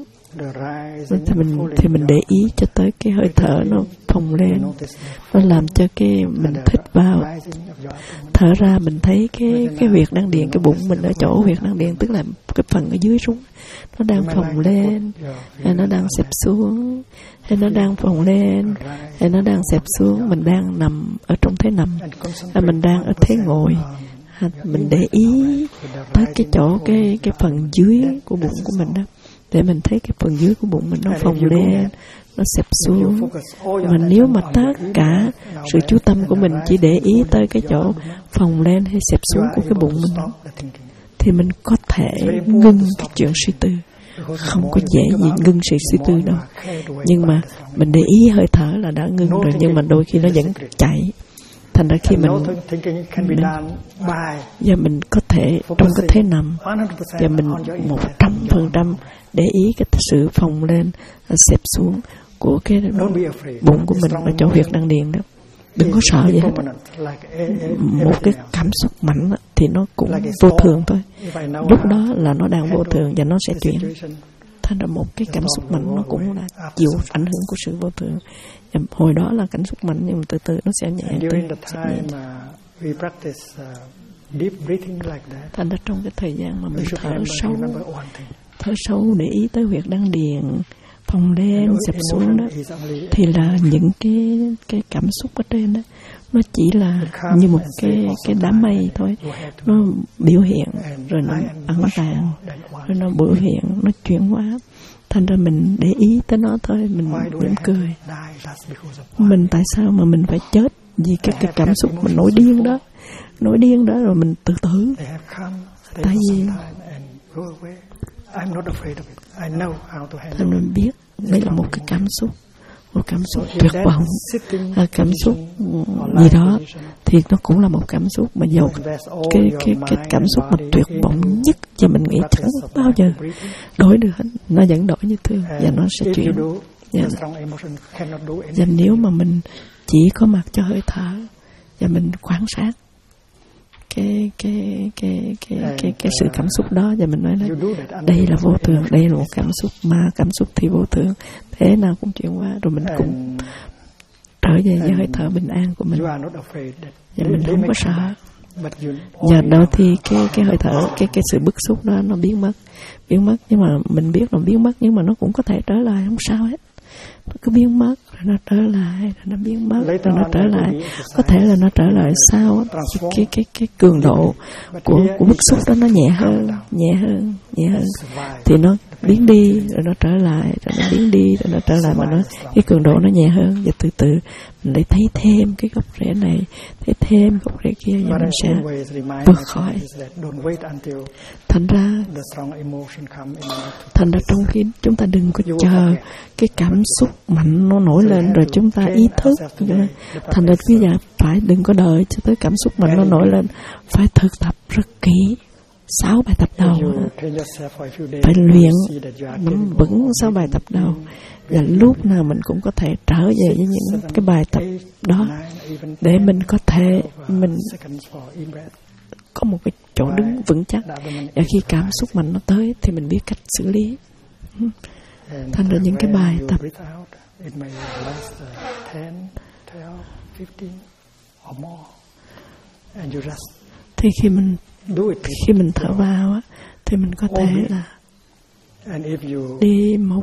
Thì mình để ý cho tới cái hơi thở nó phồng lên, nó làm cho cái mình thích vào, thở ra mình thấy cái việc đang điền, cái bụng mình ở chỗ việc đang điền, tức là cái phần ở dưới súng nó đang phồng lên hay nó đang xẹp xuống, hay nó đang phồng lên hay nó đang xẹp xuống. Mình đang nằm ở trong thế nằm hay mình đang ở thế ngồi, mình để ý tới cái chỗ cái phần dưới của bụng của mình đó, để mình thấy cái phần dưới của bụng mình nó phồng lên, nó xẹp xuống. Mà nếu mà tất cả sự chú tâm của mình chỉ để ý tới cái chỗ phồng lên hay xẹp xuống của cái bụng mình, thì mình có thể ngưng cái chuyện suy tư. Không có dễ gì ngưng sự suy tư đâu. Nhưng mà mình để ý hơi thở là đã ngưng rồi, nhưng mà đôi khi nó vẫn chạy. Thành ra khi mình và mình có thể trong cái thế nằm và mình 100% để ý cái sự phồng lên xẹp xuống của cái bụng của mình ở chỗ huyệt đan điền đó. Đừng có sợ vậy hết. Một cái cảm xúc mạnh thì nó cũng vô thường thôi. Lúc đó là nó đang vô thường và nó sẽ chuyển. Thành ra một cái cảm xúc mạnh nó cũng là chịu ảnh hưởng của sự vô thường. Và hồi đó là cảm xúc mạnh, nhưng mà từ từ nó sẽ nhẹ đi. Thành ra trong cái thời gian mà mình thở sâu để ý tới huyệt đan điền phồng lên xẹp xuống đó, thì là những cái cảm xúc ở trên đó nó chỉ là như một cái đám mây thôi, nó biểu hiện rồi nó ẩn tàng, rồi nó biểu hiện, nó chuyển hóa. Thành ra mình để ý tới nó thôi, mình mỉm cười. Mình tại sao mà mình phải chết vì cái cảm xúc mình nổi điên đó rồi mình tự tử? Tại vì thành mình biết đây là một cái cảm xúc tuyệt vọng, cảm xúc gì đó, thì nó cũng là một cảm xúc mà dầu cái cảm xúc mà tuyệt vọng nhất và mình nghĩ chẳng bao giờ đổi được hết, nó vẫn đổi như thường và nó sẽ chuyển. Và nếu mà mình chỉ có mặt cho hơi thở và mình quan sát cái sự cảm xúc đó, và mình nói là đây là vô thường, đây là một cảm xúc, mà cảm xúc thì vô thường, thế nào cũng chuyển qua, rồi mình cũng trở về với hơi thở bình an của mình. Và mình không có sợ. Giờ đó thì cái hơi thở, cái sự bức xúc đó nó biến mất, nhưng mà mình biết nó biến mất, nhưng mà nó cũng có thể trở lại, không sao hết. Nó cứ biến mất rồi nó trở lại, rồi nó biến mất rồi nó trở lại. Có thể là nó trở lại sau cái cường độ của bức xúc đó nó nhẹ hơn, thì nó biến đi rồi nó trở lại, rồi nó biến đi rồi nó trở lại, mà nó cái cường độ nó nhẹ hơn. Và từ từ mình lại thấy thêm cái gốc rễ này, thấy thêm gốc rễ kia, và mình sẽ vượt khỏi. Thành ra trong khi chúng ta đừng có chờ cái cảm xúc mạnh nó nổi lên rồi chúng ta ý thức. Thành ra bây giờ phải đừng có đợi cho tới cảm xúc mạnh nó nổi lên, phải thực tập rất kỹ. 6 bài tập đầu phải luyện nắm vững 6 bài tập đầu, và lúc nào mình cũng có thể trở về với những cái bài tập đó để mình có thể mình có một cái chỗ đứng vững chắc, và khi cảm xúc mạnh nó tới thì mình biết cách xử lý. Thành ra những cái bài tập thì khi mình thở vào á, thì mình có thể là đi một,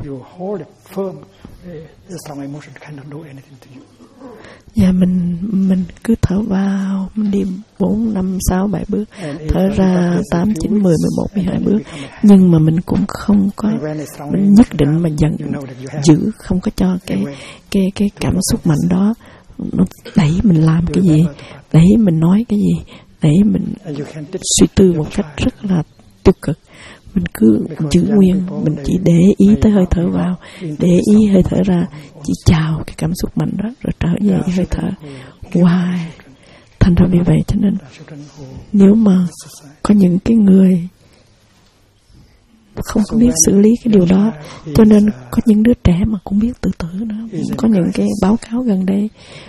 và mình cứ thở vào, mình đi 4, 5, 6, 7 bước, thở ra 8, 9, 10, 11, 12 bước, nhưng mà mình cũng không có, mình nhất định mà giữ không có cho cái cảm xúc mạnh đó nó đẩy mình làm cái gì, đẩy mình nói cái gì, đẩy mình suy tư một cách rất là tiêu cực. Mình cứ giữ nguyên, mình chỉ để ý tới hơi thở vào, để ý hơi thở ra, chỉ chào cái cảm xúc mạnh đó rồi trở về với hơi thở. Wow. Thành ra vì vậy cho nên nếu mà có những cái người không có biết xử lý cái điều đó, cho nên có những đứa trẻ mà cũng biết tự tử nữa. Có những cái báo cáo gần đây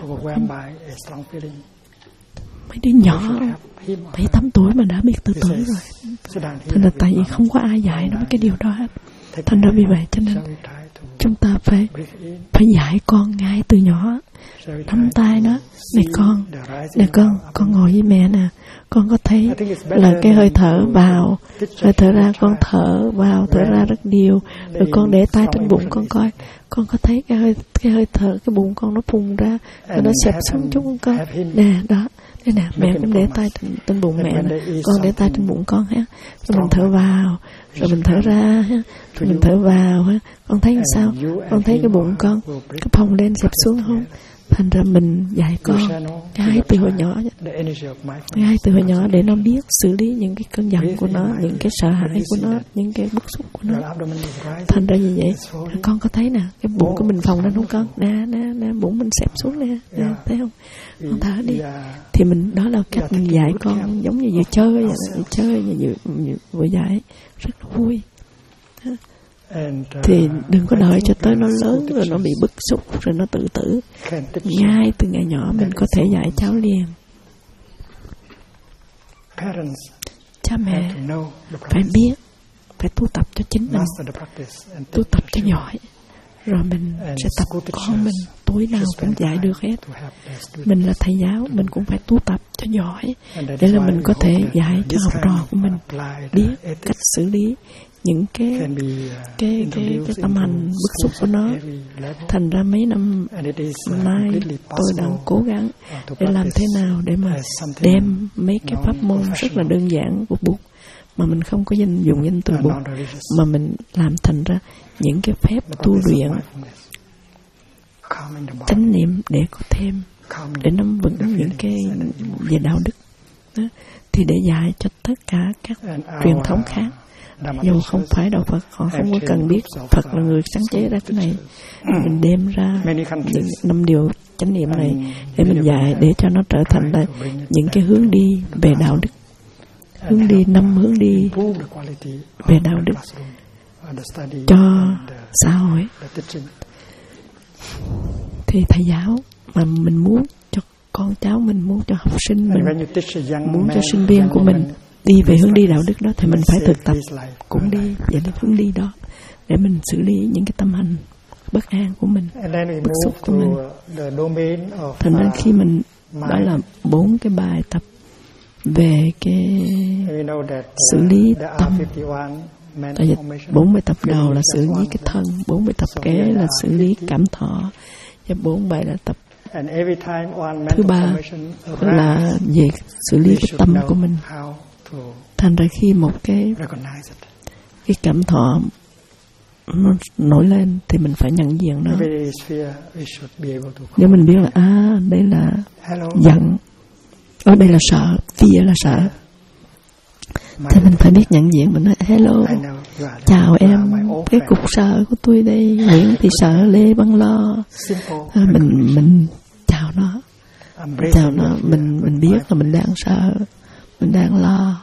mấy đứa nhỏ 7-8 tuổi mà đã biết tự tử rồi. Thành ra tại vì không có ai dạy nó cái điều đó hết. Thành ra vì vậy cho nên chúng ta phải dạy con ngay từ nhỏ. Nắm tay nó, nè con ngồi với mẹ nè, con có thấy là cái hơi thở vào, hơi thở ra, con thở vào, thở ra rất đều, rồi con để tay trên bụng con coi, con có thấy cái hơi thở, cái bụng con nó phun ra, rồi nó xẹp xuống chút con, nè đó. Thế nè, mẹ cũng để tay trên bụng mẹ nè, con để tay trên bụng con ha. Rồi mình thở vào, rồi mình thở ra ha, rồi mình thở vào ha. Con thấy sao? Con thấy cái bụng con cái phồng lên xẹp xuống không? Thành ra mình dạy con ngay từ hồi nhỏ để nó biết xử lý những cái cơn giận của nó, những cái sợ hãi của nó, những cái bức xúc của nó. Thành ra như vậy, con có thấy nè, cái bụng của mình phồng lên không con? Nè, bụng mình xẹp xuống nè, thấy không? Con thở đi. Thì mình, đó là cách mình dạy con, giống như vừa chơi vừa dạy, rất là vui. Thì đừng có đợi cho tới nó lớn rồi nó bị bức xúc rồi nó tự tử. Ngay từ ngày nhỏ mình có thể dạy cháu liền. Cha mẹ phải biết, phải tu tập cho chính mình, tu tập cho giỏi, rồi mình sẽ tập con mình tối nào cũng dạy được hết. Mình là thầy giáo, mình cũng phải tu tập cho giỏi để là mình có thể dạy cho học trò của mình biết cách xử lý những cái tâm hành bức xúc của nó. Thành ra mấy năm nay tôi đang cố gắng để làm thế nào để mà đem mấy cái pháp môn rất là đơn giản của Bụt mà mình không có dùng danh từ Bụt, mà mình làm thành ra những cái phép tu luyện chánh niệm để có thêm, để nắm vững những cái về đạo đức đó, thì để dạy cho tất cả các truyền thống khác. Dù không phải đạo Phật, họ không có cần biết Phật là người sáng chế ra cái này. Mình đem ra những 5 điều chánh niệm này để mình dạy, để cho nó trở thành là những cái hướng đi về đạo đức, hướng đi 5 hướng đi về đạo đức cho xã hội. Thì thầy giáo mà mình muốn cho con cháu mình, muốn cho học sinh mình, muốn cho sinh viên của mình đi về hướng đi đạo đức đó, thì mình phải thực tập cũng đi về hướng đi đó để mình xử lý những cái tâm hành bất an của mình, bức xúc của mình. Thành ra khi mình, đó là 4 cái bài tập về cái xử lý tâm. Tại vì 4 bài tập đầu là xử lý cái thân, 4 bài tập kế là xử lý cảm thọ, và 4 bài là tập thứ 3 là về xử lý cái tâm của mình. Thành ra khi một cái cảm thọ nó nổi lên thì mình phải nhận diện nó. Nếu mình biết là đây là giận, ở đây là sợ, fear là sợ, thì mình phải biết nhận diện. Mình nói hello, chào em, cái cục sợ của tôi đây, Nguyễn Thị Sợ Lê Băng Lo. Mình chào nó, mình biết là mình đang sợ, mình đang lo.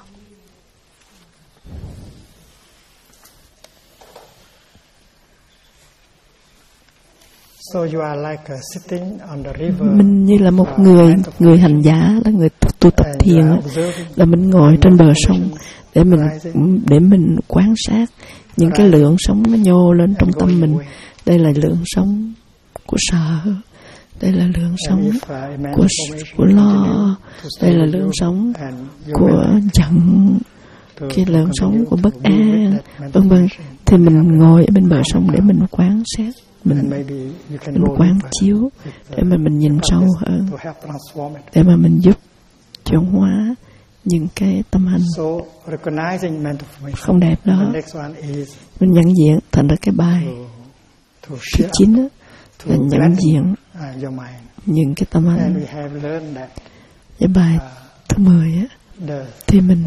Mình như là một người hành giả, là người tu tập thiền, là mình ngồi trên bờ sông để mình quan sát những cái lượng sóng nó nhô lên trong tâm mình. Đây là lượng sóng của sợ, đây là lượng sóng của lo, đây là lượng sóng của giận, cái lượng sóng của bất an, vân vân. Thì mình ngồi ở bên bờ sông để mình quan sát, mình quán chiếu để mà mình nhìn sâu hơn, để mà mình giúp chuyển hóa những cái tâm hành không đẹp đó. Mình nhận diện. Thành ra cái bài thứ 9 đó là nhận diện những cái tâm hành. Cái bài thứ 10 á thì mình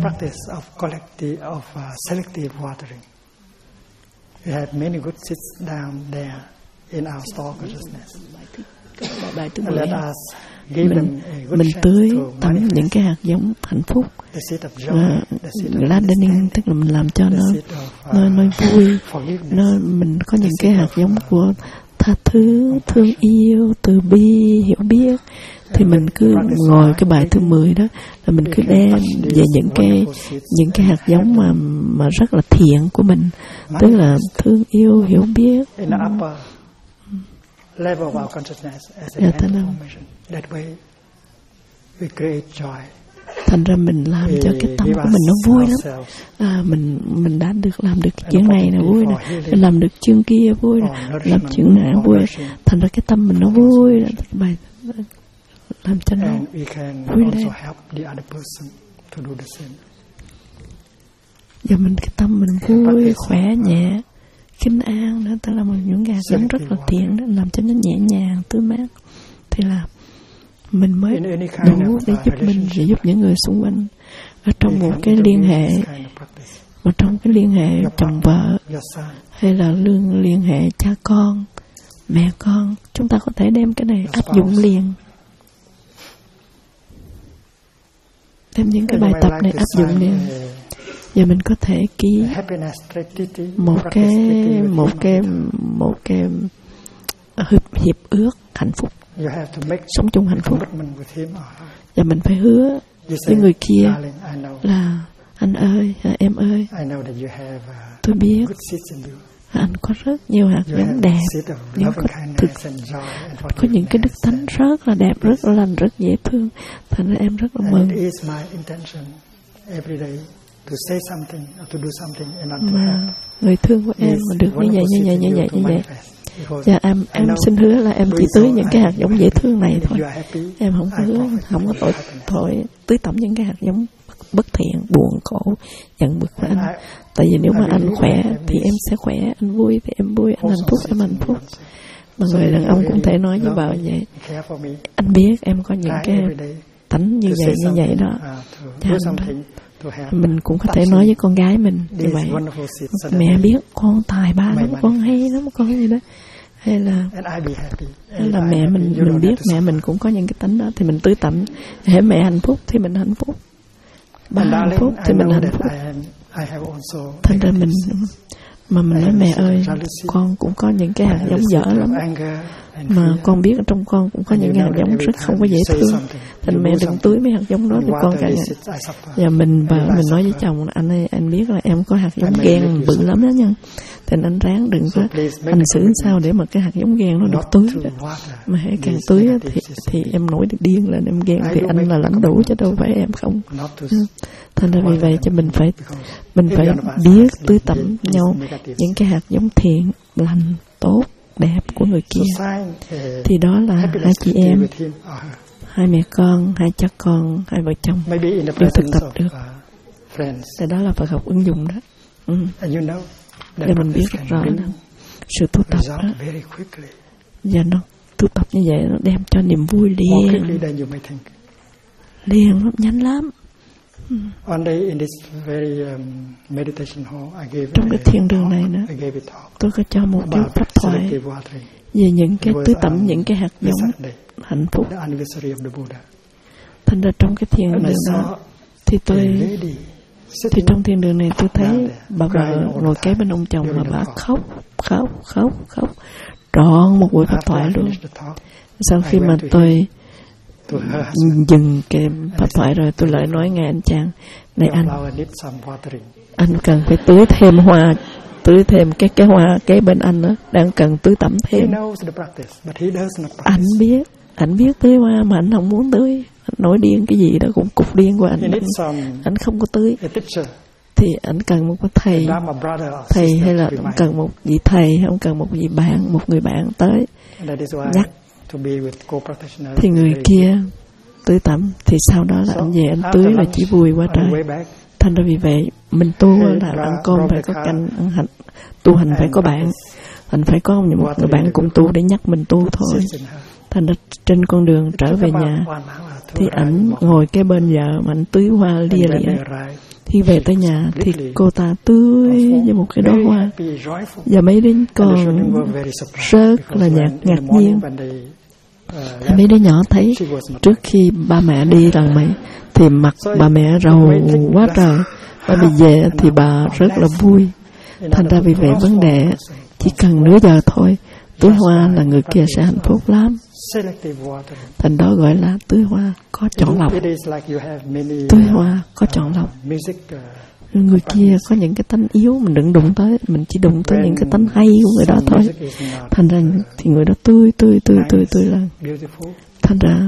in our store consciousness. Bài thứ 10, mình tưới tắm những cái hạt giống hạnh phúc, gardening, tức là mình làm cho nó vui, mình có những cái hạt giống của tha thứ, thương yêu, từ bi, hiểu biết. Thì mình cứ ngồi cái bài thứ 10 đó là mình cứ đem về những cái hạt giống mà rất là thiện của mình, tức là thương yêu, hiểu biết. Level of our consciousness as a transformation. That way we create joy. Thành ra mình làm cho cái tâm của mình nó vui lắm. Mình đã làm được chuyện này là vui nè, mình làm được chương kia vui nè, làm chuyện này vui. Thành ra cái tâm mình nó vui, bài làm cho nó vui lên. Giờ cái tâm mình vui, khỏe, nhẹ, kinh an nữa, tức là những hạt giống rất là thiện đó, làm cho nó nhẹ nhàng, tươi mát, thì là mình mới đủ để giúp mình, để giúp những người xung quanh ở trong một cái liên hệ, mà trong cái liên hệ chồng vợ hay là liên hệ cha con, mẹ con, chúng ta có thể đem cái này áp dụng liền, đem những cái bài tập này áp dụng liền. Giờ mình có thể ký một cái hiệp ước hạnh phúc, sống chung hạnh phúc. Và mình phải hứa với người kia là anh ơi, em ơi, tôi biết anh có rất nhiều hạt giống đẹp, có những cái đức tánh rất là đẹp, rất là lành, rất dễ thương. Thành ra em rất là mừng. To say something or to do something and not to have. Người thương của em mà được như vậy. Dạ em xin hứa là em chỉ tưới những cái hạt giống dễ thương này thôi. Em không có hứa, không có tội tưới tẩm những cái hạt giống bất thiện, buồn, khổ, giận bực của anh. Tại vì nếu mà anh khỏe thì em sẽ khỏe, anh vui thì em vui, anh hạnh phúc em hạnh phúc. Mà người đàn ông cũng thể nói với vợ vậy. Anh biết em có những cái tánh như vậy đó. Mình cũng có thể nói với con gái mình như vậy. Mẹ biết con tài ba lắm, con hay lắm, con gì đó. Hay là mẹ mình biết mẹ mình cũng có những cái tánh đó, thì mình tưới tẩm. Hễ mẹ hạnh phúc thì mình hạnh phúc, ba hạnh phúc thì mình hạnh phúc. Thành ra mình nói mẹ ơi, con cũng có những cái hạt giống dở lắm, mà con biết ở trong con cũng có những hạt giống rất không có dễ thương. Thành mẹ đừng tưới mấy hạt giống đó thì con cả ngày. Và mình nói với chồng, anh ơi, anh biết là em có hạt giống ghen bự lắm đó nha. Thì anh ráng đừng có hành xử sao để mà cái hạt giống ghen nó được tưới đó. Mà hãy càng tưới thì em nổi điên lên, em ghen thì anh là lãnh đủ chứ đâu phải em không. Thành ra vì vậy cho mình phải biết tưới tẩm nhau những cái hạt giống thiện, lành, tốt, đẹp của người kia. Thì đó là hai chị em, hai mẹ con, hai cha con, hai vợ chồng đều thực tập được. Thì đó là Phật học ứng dụng đó. Để mình biết rất rõ là sự tu tập đó, và nó tu tập như vậy nó đem cho niềm vui liền lắm, nhanh lắm. Trong cái thiền đường này nữa, tôi có cho một chút pháp thoại về những cái tưới tẩm những cái hạt giống hạnh phúc. Thành ra trong cái thiền đường đó thì trong thiền đường này tôi thấy bà vợ ngồi kế bên ông chồng mà bà khóc trọn một buổi pháp thoại luôn. Sau khi mà tôi dừng cái pháp thoại rồi, tôi lại nói nghe anh chàng này, anh cần phải tưới thêm hoa, tưới thêm cái hoa kế bên anh đó đang cần tưới tẩm thêm. Anh biết tưới hoa mà anh không muốn tưới, anh nổi điên cái gì đó cũng cục điên của anh không có tưới. Thì anh cần một cái thầy hay là cần một vị thầy, không cần một vị bạn, một người bạn tới nhắc. Thì người kia tưới tẩm, thì sau đó là anh về anh tưới là chỉ vui quá trời. Thành ra vì vậy mình tu là ăn cơm phải có canh, ăn hành, tu hành phải có bạn, thành phải có một người bạn cùng tu để nhắc mình tu thôi. Thành ra trên con đường trở về nhà thì ảnh ngồi kế bên vợ mà ảnh tưới hoa lia lịa. Khi về tới nhà thì cô ta tưới như một cái đóa hoa, và mấy đứa con rất là ngạc nhiên. Mấy đứa nhỏ thấy trước khi ba mẹ đi lần mấy thì mặt bà mẹ rầu quá trời, bà đi về thì bà rất là vui. Thành ra vì vậy vấn đề chỉ cần nửa giờ thôi, tưới hoa là người kia sẽ hạnh phúc lắm. Thành đó gọi là tưới hoa có chọn lọc. Tưới hoa có chọn lọc. Người kia có những cái tánh yếu mình đừng đụng tới, mình chỉ đụng tới những cái tánh hay của người đó thôi. Thành ra thì người đó tươi lên. Thành ra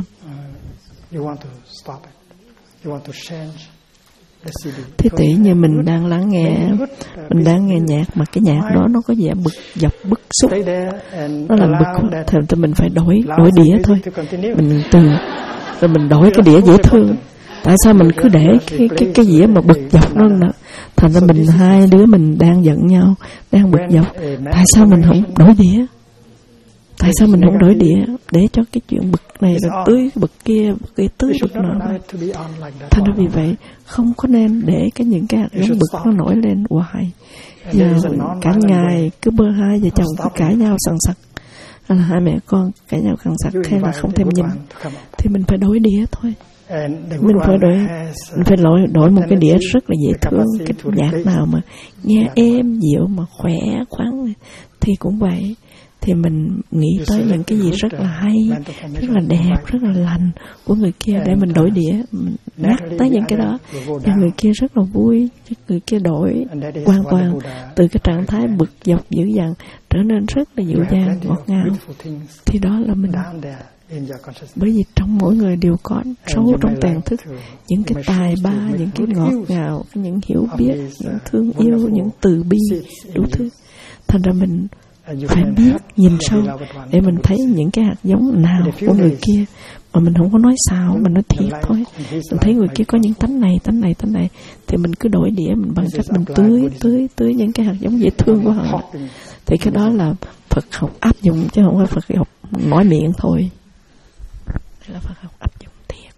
thế tỷ như mình đang lắng nghe nhạc mà cái nhạc đó nó có vẻ bức xúc, nó làm bực, thì mình phải đổi đĩa thôi. Mình rồi mình đổi cái đĩa dễ thương. Tại sao mình cứ để cái dĩa mà bực dọc nó nữa? Thành ra mình hai đứa mình đang giận nhau, đang bực dọc. Tại sao mình không đổi đĩa? Tại sao mình không đổi đĩa để cho cái chuyện bực này rồi tưới bực kia tưới bực nọ? Thành ra vì vậy không có nên để những cái hạt giống bực nó nổi lên hoài. Giờ cả ngày cứ hai vợ chồng cứ cãi nhau sằng sặc, là hai mẹ con cãi nhau sằng sặc hay là không thèm nhìn, thì mình phải đổi đĩa thôi. Mình phải đổi một cái đĩa rất là dễ thương, cái nhạc nào mà nghe êm dịu mà khỏe khoắn thì cũng vậy. Thì mình nghĩ tới những cái gì rất là hay, rất là đẹp, rất là lành của người kia để mình đổi đĩa, mình nhắc tới những cái đó, và người kia rất là vui, người kia đổi hoàn toàn từ cái trạng thái bực dọc dữ dằn trở nên rất là dịu dàng, ngọt ngào. Thì đó là mình, bởi vì trong mỗi người đều có sâu trong tiềm thức những cái tài ba, những cái ngọt ngào, những hiểu biết, những thương yêu, những từ bi đủ thứ. Thành ra mình phải biết nhìn sâu để mình thấy những cái hạt giống nào của người kia mà mình không có nói xạo, mình nói thiệt thôi. Mình thấy người kia có những tánh này thì mình cứ đổi đĩa, mình bằng cách mình tưới những cái hạt giống dễ thương của họ. Thì cái đó là Phật học áp dụng chứ không phải Phật học nói miệng thôi. Đây là Phật học áp dụng thiệt.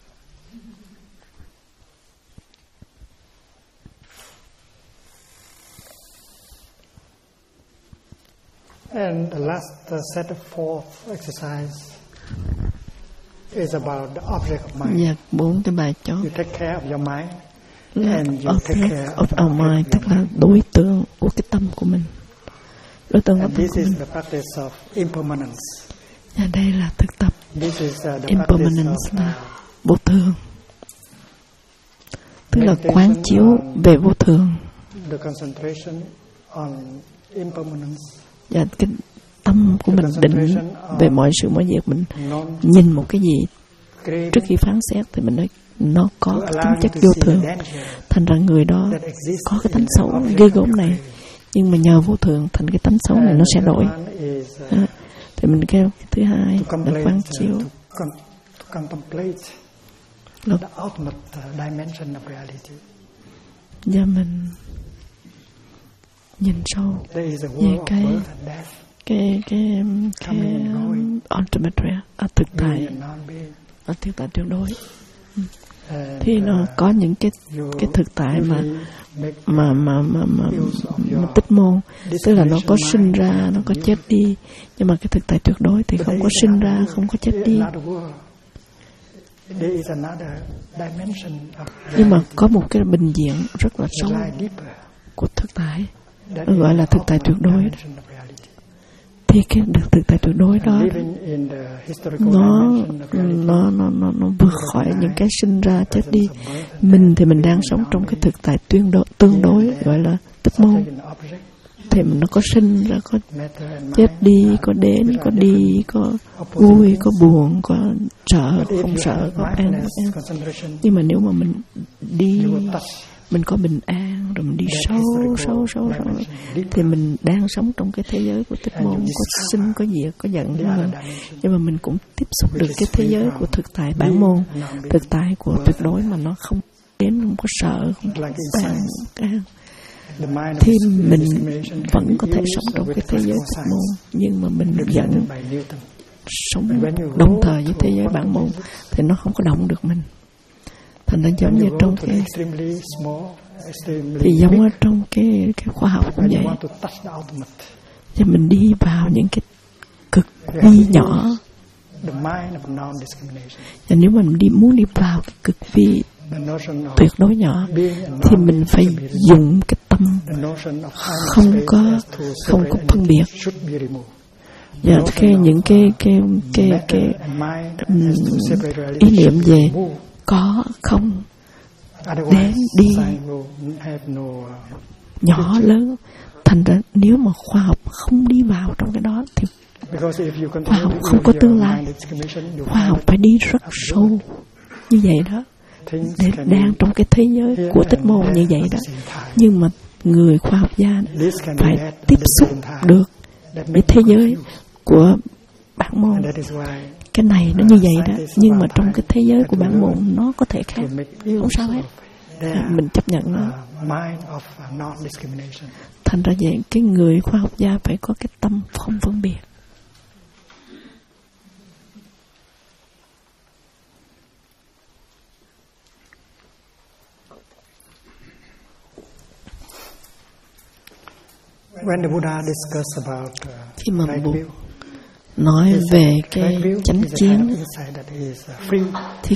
And the last set of 4 exercise is about the object of mind. Dạ, 4 cái bài chót. You take care of your mind. And you take care of our mind, tức là đối tượng của cái tâm của mình. Đối tượng của tâm của mình. This is the practice of impermanence. Và đây là thực tập impermanence, là vô thường. Tức là quán chiếu về vô thường. The concentration on Và cái tâm của mình định về mọi sự mọi việc, mình nhìn một cái gì trước khi phán xét thì mình nói nó có tính chất vô thường. Thành ra người đó có cái tánh xấu ghê gớm này, nhưng mà nhờ vô thường thành cái tánh xấu này nó sẽ đổi. Thì mình kêu cái thứ hai là quán chiếu. Và mình nhìn sâu về cái ultimate thực tại, ở thực tại tuyệt đối. Thì nó có những cái thực tại mà tích môn, tức là nó có sinh ra, nó có chết đi, nhưng mà cái thực tại tuyệt đối thì không có sinh ra, không có chết đi. Nhưng mà có một cái bình diện rất là sâu của thực tại, nó gọi là thực tại tuyệt đối. Thì cái thực tại tuyệt đối đó nó vượt khỏi những cái sinh ra chết đi. Mình thì mình đang sống trong cái thực tại tương đối gọi là tích môn. Thì nó có sinh ra, có chết đi, có đến, có đi, có vui, có buồn, có sợ, không sợ, có an. Nhưng mà nếu mà mình đi, mình có bình an, rồi mình đi sâu thì mình đang sống trong cái thế giới của tích môn, có sinh, có diệt, có giận, nhưng mà mình cũng tiếp xúc được cái thế giới của thực tại bản môn, thực tại của tuyệt đối mà nó không đến, không có sợ, không có an. Thì mình vẫn có thể sống trong cái thế giới tích môn, nhưng mà mình vẫn sống đồng thời với thế giới bản môn thì nó không có động được mình. Thành ra giống như trong cái thì giống ở trong cái khoa học cũng vậy. Thì mình đi vào những cái cực vi nhỏ. Và nếu mình muốn đi vào cái cực vi tuyệt đối nhỏ thì mình phải dùng cái tâm không có phân biệt. Và những cái ý niệm về có không, đến đi, nhỏ lớn. Thành ra nếu mà khoa học không đi vào trong cái đó thì khoa học không có tương lai. Khoa học phải đi rất sâu như vậy đó, để đang trong cái thế giới của tích môn như vậy đó. Nhưng mà người khoa học gia phải tiếp xúc được với thế giới của bản môn. Cái này nó như vậy đó, nhưng mà trong cái thế giới của bản môn nó có thể khác, không sao hết. Mình chấp nhận nó. Thành ra vậy, cái người khoa học gia phải có cái tâm không phân biệt. Khi mà Buddha nói về cái chánh kiến, thì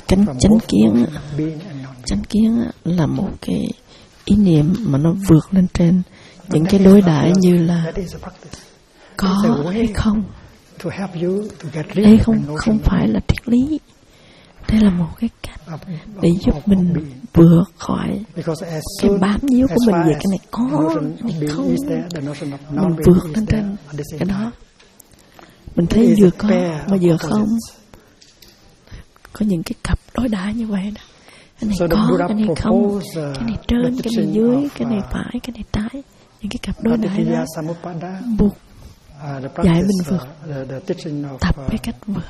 chánh kiến là một cái ý niệm mà nó vượt lên trên những cái đối đãi như là có hay không. Đây không phải là triết lý. Đây là một cái cách để giúp mình vượt khỏi cái bám víu của mình về cái này có, cái này không. Mình vượt lên trên cái đó. Mình thấy vừa có mà vừa không. Có những cái cặp đối đãi như vậy đó. Cái này có, cái này không. Cái này trên, cái này dưới, cái này phải, cái này trái. Những cái cặp đối đãi đó buộc dạy mình vượt, tập cái cách vượt.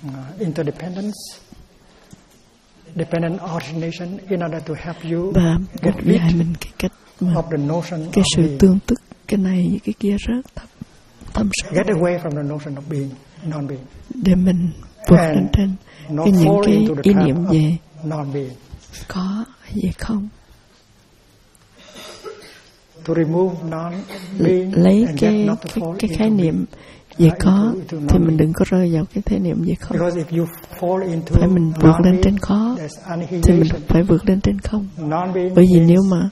Dependent origination in order to help you và dạy mình cái cách mà cái sự tương tức cái này với cái kia rất thâm sâu. Get away from the notion of being, non-being. Để mình vượt lên trên những cái ý niệm về có hay về không. To remove non-being, lấy cái khái niệm về có thì mình đừng có rơi vào cái khái niệm về không. Phải mình vượt lên trên có thì mình phải vượt lên trên không. Bởi vì nếu mà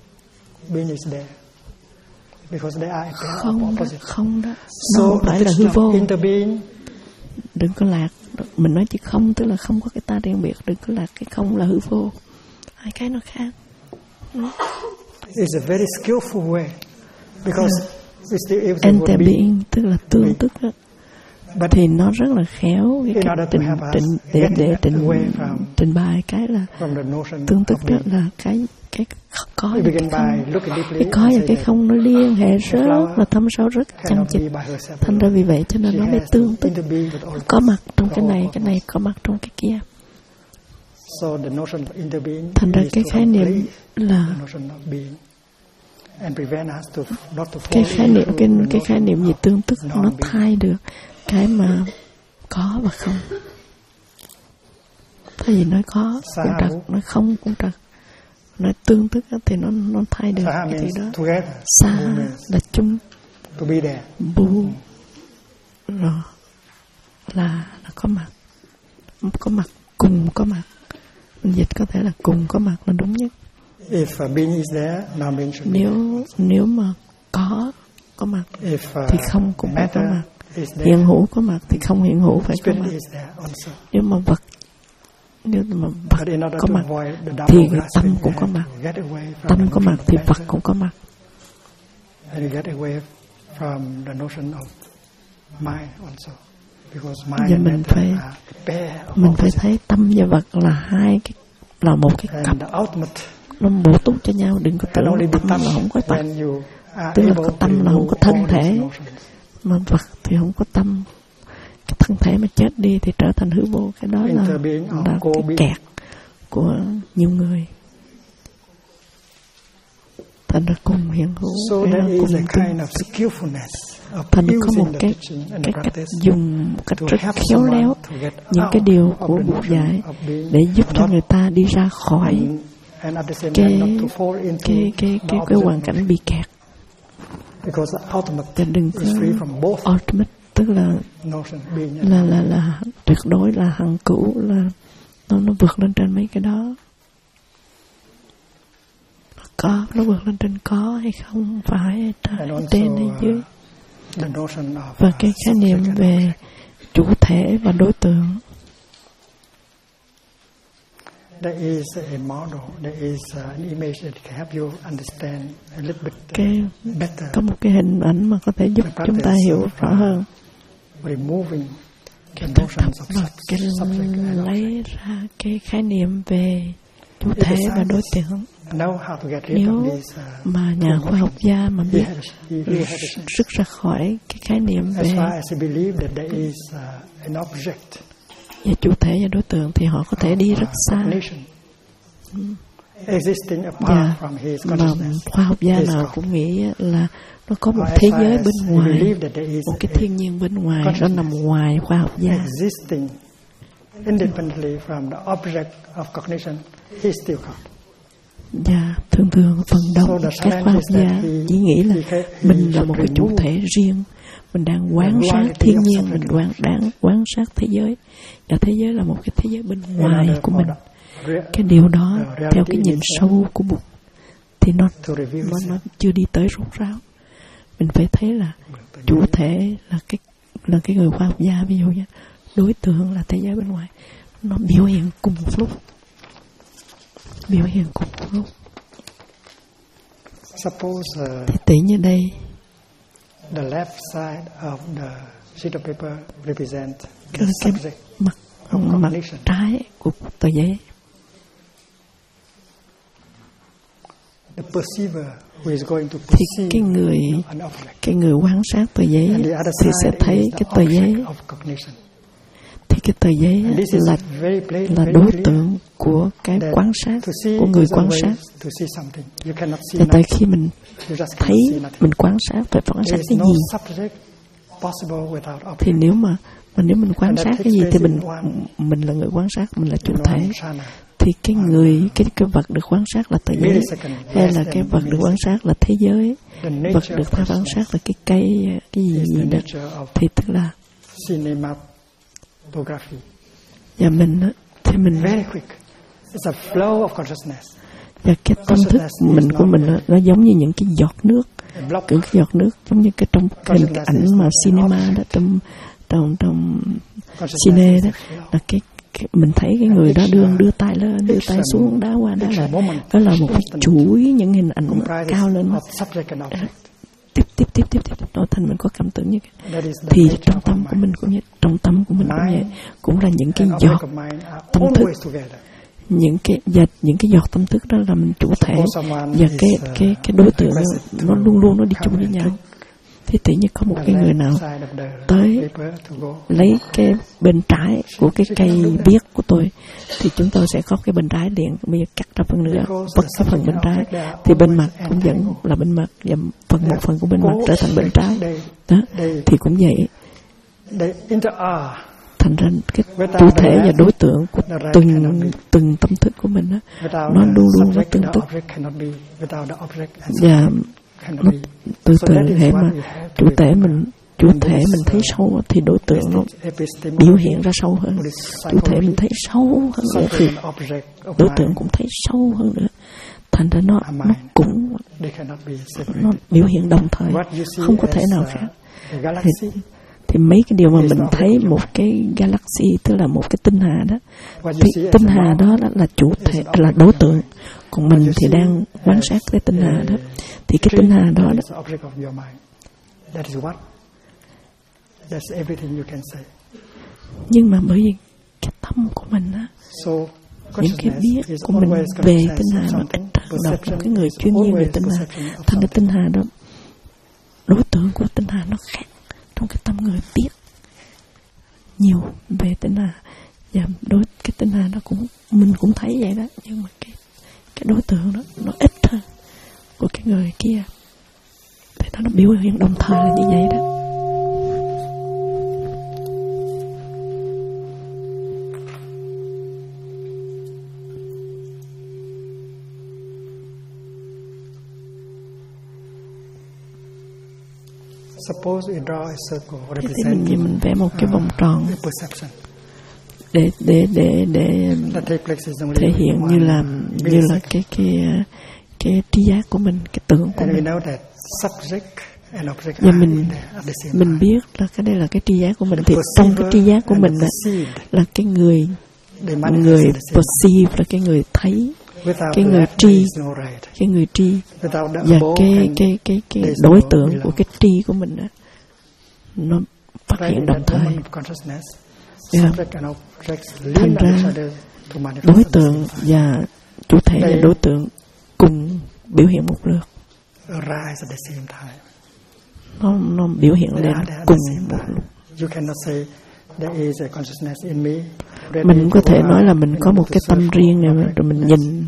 không đó, nó không phải là hư vô. Đừng có lạc. Mình nói chữ không tức là không có cái ta riêng biệt. Đừng có lạc cái không là hư vô. Hai cái nó khác. It's a very skillful way because interbeing tức là tương tức đó, thì nó rất là khéo cái để trình bày cái là tương tức đó là cái có và cái không, cái có và cái không nó liên hệ rất là thâm sâu, rất chằng chịt. Thành ra vì vậy cho nên nó mới tương tức, có mặt trong cái này có mặt trong cái kia. Thành ra cái khái niệm là cái khái niệm gì tương tức nó thay được cái mà có và không. Thay vì nói có cũng trật, nói không cũng trật, nói tương tức thì nó thay được cái gì đó. Sa là chung, bu rồi là có mặt, cùng có mặt. Mình dịch có thể là cùng có mặt là đúng nhất. Nếu mà có mặt thì không cũng phải có mặt. Hiện hữu có mặt thì không hiện hữu phải có mặt. Nếu mà vật có mặt thì tâm cũng có mặt. Tâm có mặt thì vật cũng có mặt. Giờ mình phải thấy tâm và vật là một cái cặp, nó bổ túc cho nhau. Đừng có tưởng tâm là không có vật, tức là tâm là không có thân thể, mà vật thì không có tâm. Cái thân thể mà chết đi thì trở thành hư vô. Cái đó là cái kẹt của nhiều người. Thành ra cùng hiện hữu, cái đó cùng thành có một cái cách dùng, cách rất khéo léo những cái điều của Bụt dạy để giúp cho người ta đi ra khỏi cái hoàn cảnh bị kẹt. Thì đừng có ultimate, tức là tuyệt đối, là hằng cửu, là nó vượt lên trên mấy cái đó. Nó vượt lên trên có hay không, phải trên hay dưới. Và cái khái niệm về chủ thể và đối tượng. Có một cái hình ảnh mà có thể giúp chúng ta hiểu rõ hơn. Cái lấy ra cái khái niệm về chủ thể và đối tượng. Nếu mà nhà khoa học gia mà biết rút ra khỏi cái khái niệm về chủ thể và đối tượng thì họ có thể đi rất xa. Mà khoa học gia nào cũng nghĩ là nó có một thế giới bên ngoài, một cái thiên nhiên bên ngoài, nó nằm ngoài khoa học gia. Và thường phần đông các khoa học gia chỉ nghĩ là mình là một cái chủ thể riêng, mình đang quan sát thiên nhiên, mình đang quan sát thế giới, và thế giới là một cái thế giới bên ngoài của mình. Cái điều đó theo cái nhìn sâu của Bụt thì nó chưa đi tới rốt ráo. Mình phải thấy là chủ thể là cái người khoa học gia, ví dụ như đối tượng là thế giới bên ngoài, nó biểu hiện cùng một lúc. Thì tỷ như đây, the left side of the sheet of paper represent cái mặt trái của tờ giấy. The perceiver who is going to perceive cái người quan sát tờ giấy thì sẽ thấy cái tờ giấy. Thì cái tờ giấy là đối tượng của cái quan sát, của người quan sát. Thì tại khi mình thấy, mình quan sát, phải quan sát cái gì? Thì nếu mình quan sát cái gì thì mình là người quan sát, mình là chủ thể. Thì cái vật được quan sát là tờ giấy, hay là cái vật được quan sát là thế giới, vật được quan sát là cái cây, cái gì đó, thì tức là và mình very quick. It's a flow of consciousness. Và cái tâm thức của mình nó giống như những cái giọt nước, cái giọt nước giống như cái trong hình ảnh mà cinema đó, trong cine đó, là cái mình thấy cái người đó đưa tay lên, đưa tay xuống, đá qua đá lại, đó là một cái chuỗi những hình ảnh cao lên, tiếp tiếp nội thành mình có cảm tưởng như vậy. Thì trong tâm của mình cũng như trong tâm của mình cũng vậy, cũng là những cái giọt tâm thức, những cái giọt tâm thức đó là mình chủ thể, và cái đối tượng nó luôn luôn nó đi chung với nhau. Thì tự nhiên có một cái người nào tới lấy cái bên trái của cái cây biếc của tôi, thì chúng tôi sẽ có cái bên trái liền, bây giờ cắt ra phần nữa, bật cái phần bên trái, thì bên mặt cũng vẫn là bên mặt, và một phần của bên mặt trở thành bên trái. Đó, thì cũng vậy. Thành ra cái chủ thể và đối tượng của từng tâm thức của mình đó, nó luôn luôn có tương tức. Và nó từ từ hệ mà chủ thể mình thấy sâu thì đối tượng nó biểu hiện ra sâu hơn. Chủ thể mình thấy sâu hơn nữa thì đối tượng cũng thấy sâu hơn nữa. Thành ra nó cũng nó biểu hiện đồng thời, không có thể nào khác. Thì mấy cái điều mà mình thấy một cái galaxy, tức là một cái tinh hà đó, thì tinh hà đó là chủ thể, là đối tượng, còn mình thì đang quan sát cái tinh hà đó. Thì cái tinh hà đó nhưng mà bởi vì cái tâm của mình á, những cái biết của mình về tinh hà nó ít hơn đọc một cái người chuyên nhiên về tinh hà. Thành ra tinh hà đó, đối tượng của tinh hà nó khác trong cái tâm người biết nhiều về tinh hà, và cái tinh hà đó cũng mình cũng thấy vậy đó, nhưng mà cái đối tượng đó nó ít hơn của cái người kia, thì nó biểu hiện đồng thời là như vậy đó. Suppose you draw a circle representing mình vẽ một cái vòng tròn để thể hiện như là cái tri giác của mình, cái tưởng của mình. Và mình biết là cái đây là cái tri giác của mình, thì trong cái tri giác của mình là cái người perceive, là cái người thấy, cái người tri, và cái đối tượng của cái tri của mình đó, nó phát hiện đồng thời. Thành ra đối tượng và chủ thể và đối tượng cùng biểu hiện một lượt, nó biểu hiện lên cùng một lúc. Mình có thể nói là mình có một cái tâm riêng này, rồi mình nhìn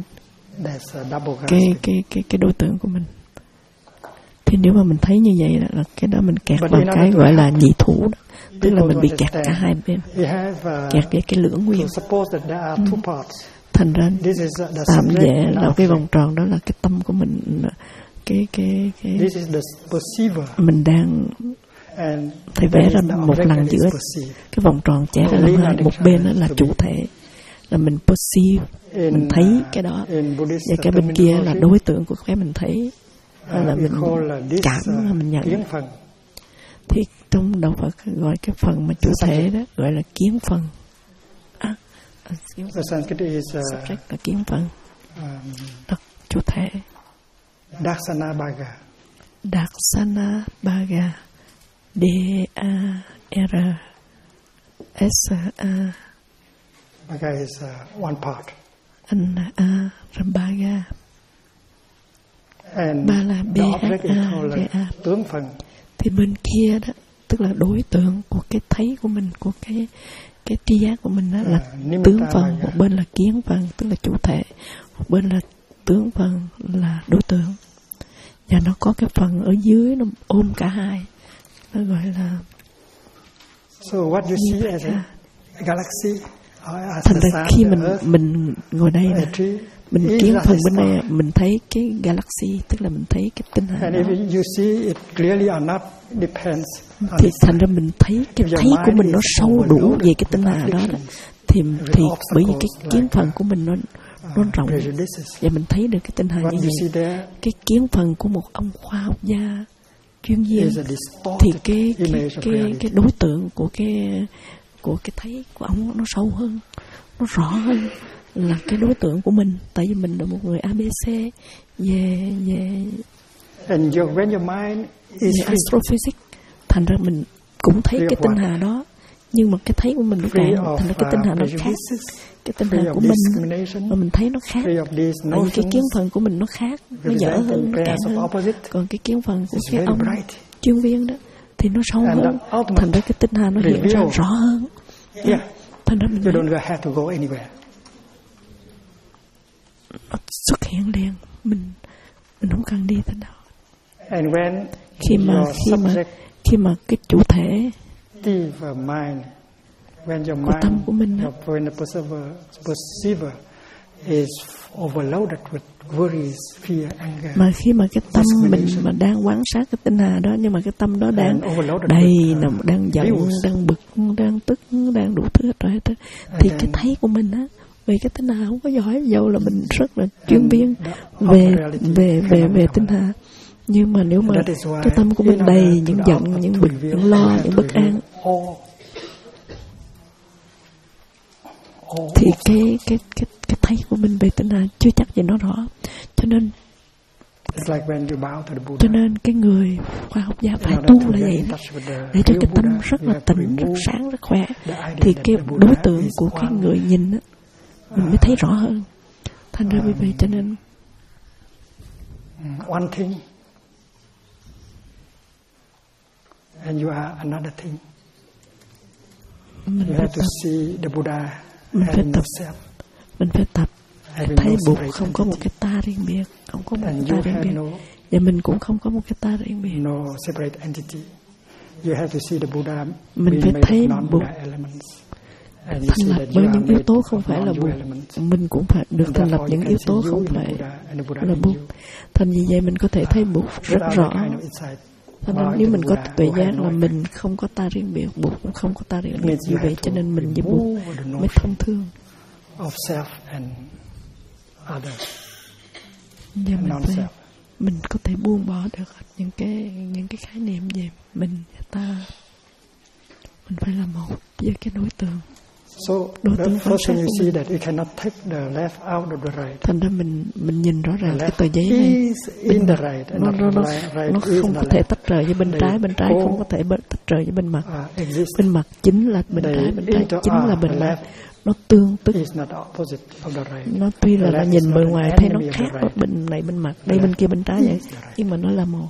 cái đối tượng của mình. Thì nếu mà mình thấy như vậy là cái đó mình kẹt vào cái gọi là nhị thủ đó. Tức là mình bị kẹt cả hai bên, kẹt cái lưỡng nguyên. Thành ra tạm dễ là cái vòng tròn đó là cái tâm của mình, cái mình đang phải vẽ ra một lần giữa cái vòng tròn chẻ ra làm hai. Một bên đó là chủ thể, là mình perceive, mình thấy cái đó, và cái bên kia là đối tượng của cái mình thấy, là mình cảm, là mình nhận. Thì trong đạo Phật gọi cái phần mà chủ thể đó gọi là kiến phần. Subject là kiến phần, là chủ thể. Darsana Bhaga. Darsana Bhaga. D-A-R-S-A. Bhaga is one part. Bhaga. And ba là B-H-A-G-A. Tướng phần. Thì bên kia đó, tức là đối tượng của cái thấy của mình, của cái tri giác của mình đó là tướng phần, một bên là kiến phần, tức là chủ thể, một bên là tướng phần là đối tượng. Và nó có cái phần ở dưới nó ôm cả hai, nó gọi là. So what you see as a galaxy, thành ra khi mình ngồi đây nè, mình kiến phần bên đây, mình thấy cái galaxy, tức là mình thấy cái tinh hà đó. Thì thành ra mình thấy cái thấy của mình nó sâu đủ về cái tinh hà đó, thì bởi vì cái kiến phần của mình nó rộng, và mình thấy được cái tinh hà như vậy. Cái kiến phần của một ông khoa học gia chuyên viên, thì cái đối tượng của cái thấy của ông nó sâu hơn, nó rõ hơn là cái đối tượng của mình. Tại vì mình là một người ABC về And when your mind is astrophysics, thành ra mình cũng thấy cái tinh hà đó, nhưng mà cái thấy của mình nó cạn, thành ra cái tinh hà nó khác. Cái tinh thần của mình mà mình thấy nó khác, tại vì cái kiến phần của mình nó khác, nó dở hơn, nó cạn hơn. Còn cái kiến phần của cái ông chuyên viên đó thì nó sâu hơn, thành ra cái tinh hà nó hiện ra rõ hơn. Thành ra mình nó xuất hiện liền, mình không cần đi tới đâu. Khi mà cái chủ thể của tâm của mình when the perceiver is overloaded with worries, fear, anger. Mà khi mà cái tâm mình mà đang quan sát cái tinh hà đó, nhưng mà cái tâm đó đang đầy, đang giận, đang bực, đang tức, đang đủ thứ hết rồi hết, thì cái thấy của mình á, về cái tinh hà không có giỏi, dầu là mình rất là chuyên viên về tinh hà, nhưng mà nếu mà cái tâm của mình đầy những giận, những bực, những lo, những bất an, thì cái thấy của mình về tinh hà chưa chắc gì nó rõ. Cho nên cái người khoa học gia phải tu là vậy đó, để cho cái tâm rất là tỉnh, rất sáng, rất khỏe, thì cái đối tượng của cái người nhìn đó, mình mới thấy rõ hơn. Thành ra vì vậy cho nên one thing and you are another thing. You have to see the Buddha. Mình phải tập thấy Bụt không có một cái ta riêng biệt, không có một cái ta riêng biệt, và mình cũng không có một cái ta riêng biệt. Mình phải thấy Bụt thành lập bởi những yếu tố không phải là Bụt, mình cũng phải được thành lập những yếu tố không phải là Bụt. Thành vì vậy mình có thể thấy Bụt rất rõ. Nếu mình có tuệ giác là mình không có ta riêng biệt, Bụt cũng không có ta riêng biệt, như vậy cho nên mình với Bụt mới thông thương. Và mình có thể buông bỏ được những cái khái niệm về mình và ta. Mình phải là một với cái đối tượng. Đối tượng quan sát của mình. Thành ra mình nhìn rõ ràng cái tờ giấy này, nó không có thể tách rời với bên trái không có thể tách rời với bên mặt. Bên mặt chính là bên trái chính là bên mặt. Nó tương tức. Nó tuy là nhìn bề ngoài thấy nó khác ở bên này bên mặt, đây bên kia bên trái vậy, nhưng mà nó là một.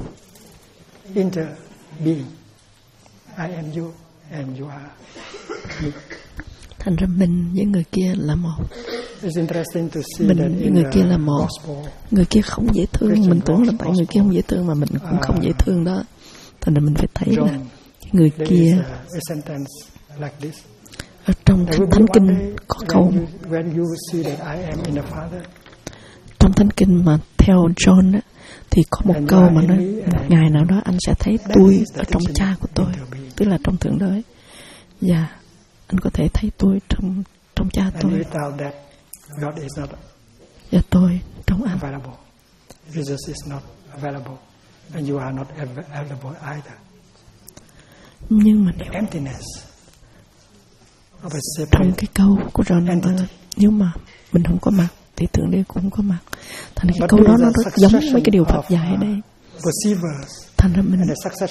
I am you and you are me. Thành ra mình với người kia là một. Mình với người kia là một. Người kia không dễ thương, mình tưởng là tại người kia không dễ thương mà mình cũng không dễ thương đó. Thành ra mình phải thấy là người kia. Ở trong Thánh Kinh có câu, trong Thánh Kinh mà theo John á, thì có một câu mà nói một ngày nào đó anh sẽ thấy tôi ở trong cha của tôi, tức là trong thượng đế, và anh có thể thấy tôi trong cha tôi, và tôi trong anh. Nhưng mà trong cái câu của John là nếu mà mình không có mặt thì thượng đế cũng có mặt. Thành cái câu đó nó rất giống với cái điều Phật dạy ở đây. Thành ra mình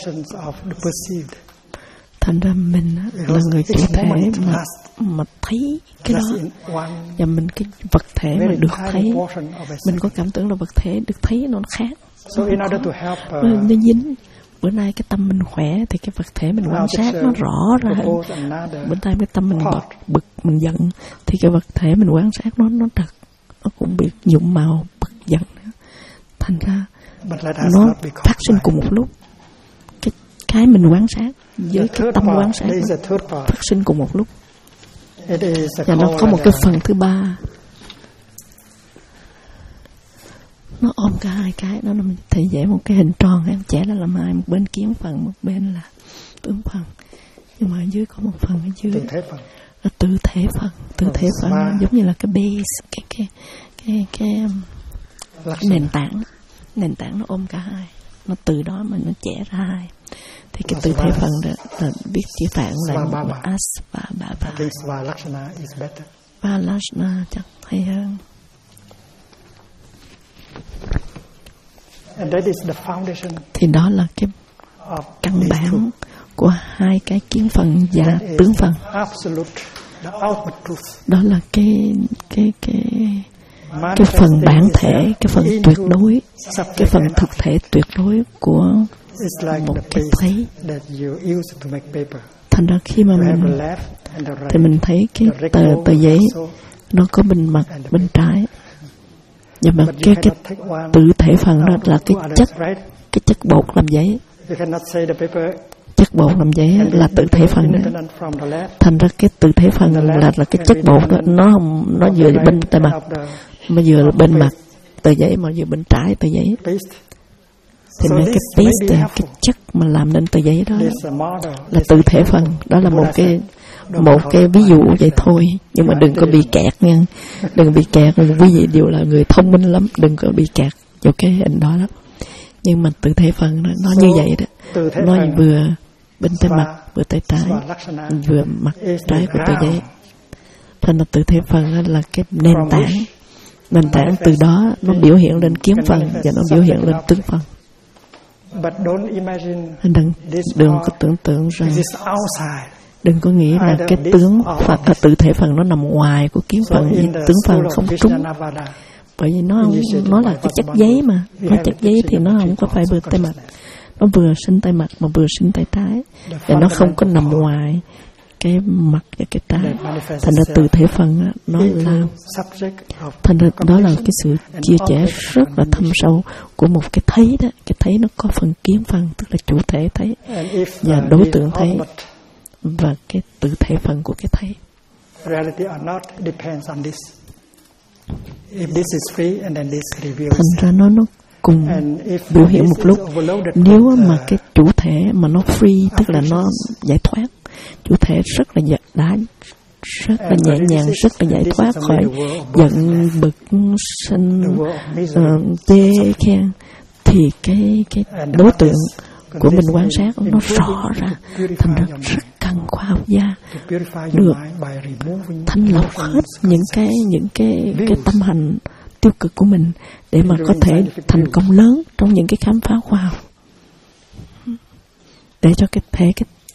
là người chủ thể mà thấy cái đó, và mình cái vật thể mà được thấy, mình có cảm tưởng là vật thể được thấy nó khác, nó dính. Bữa nay cái tâm mình khỏe thì cái vật thể mình quan sát nó rõ ra hơn. Bữa nay cái tâm mình bực, mình giận thì cái vật thể mình quan sát nó trật, nó cũng bị nhuộm màu bực giận nữa. Thành ra nó phát sinh cùng một lúc. Cái mình quan sát với cái tâm quan sát phát sinh cùng một lúc. Và nó có một cái phần thứ ba, nó ôm cả hai cái. Nó làm thể vẽ một cái hình tròn, em vẽ nó làm hai, một bên kiến phần, một bên là tướng phần. Nhưng mà ở dưới có một phần ở dưới là tự thể phần. Tự thể phần giống như là cái base, cái nền tảng nó ôm cả hai. Nó từ đó mà nó chẻ ra hai. Thì cái tự thể phần đó là biết chỉ phản là as và ba. Và Lashna chắc hay hơn. And that is the foundation. Thì đó là cái căn bản của hai cái kiến phần và tướng phần. Đó là cái phần bản thể, cái phần tuyệt đối, cái phần thực thể tuyệt đối của một cái thấy. Thành ra khi mà mình thấy cái tờ giấy nó có bên mặt bên trái, và mà cái tự thể phần đó là cái chất bột làm giấy. Chất bột làm giấy là tự thể phần đó. Thành ra cái tự thể phần là cái chất bột đó, nó vừa bên tay mặt, mà vừa bên mặt tờ giấy, mà vừa bên trái tờ giấy. Thì nên cái paste, cái chất mà làm nên tờ giấy đó là tự thể phần. Đó là một cái ví dụ vậy thôi, nhưng mà đừng có bị kẹt nha, đừng bị kẹt. Quý vị đều là người thông minh lắm, đừng có bị kẹt vào cái hình đó lắm. Nhưng mà tự thể phần nó như vậy đó, nó vừa bên tay mặt, vừa tay trái, vừa mặt trái của tờ giấy. Thành là tự thể phần là cái nền tảng từ đó nó biểu hiện lên kiến phần và nó biểu hiện lên tướng phần. Đừng có tưởng tượng rằng, đừng có nghĩ là cái tướng Phật là tự thể phần nó nằm ngoài của kiến phần, tướng phần không trúng. Bởi vì nó là cái chất giấy mà, nó chất giấy thì nó không có phải vừa tay mặt, nó vừa sinh tay mặt mà vừa sinh tay trái, và nó không có nằm ngoài cái mặt và cái trái. Thành ra tự thể phần nó làm, thành ra đó là cái sự chia sẻ rất là thâm sâu của một cái thấy đó. Cái thấy nó có phần kiến phần, tức là chủ thể thấy và đối tượng thấy, và cái tự thể phần của cái thấy. Thành ra nó cùng biểu hiện một lúc. Nếu mà cái chủ thể mà nó free, tức là nó giải thoát, chủ thể rất là nhẹ nhàng, rất là giải thoát khỏi giận, bực, sân, chê, khen, thì cái đối tượng của mình quan sát nó rõ ra. Thành ra rất cần khoa học gia được thanh lọc hết những cái tâm hành tiêu cực của mình để mà có thể thành công lớn trong những cái khám phá khoa học, để cho cái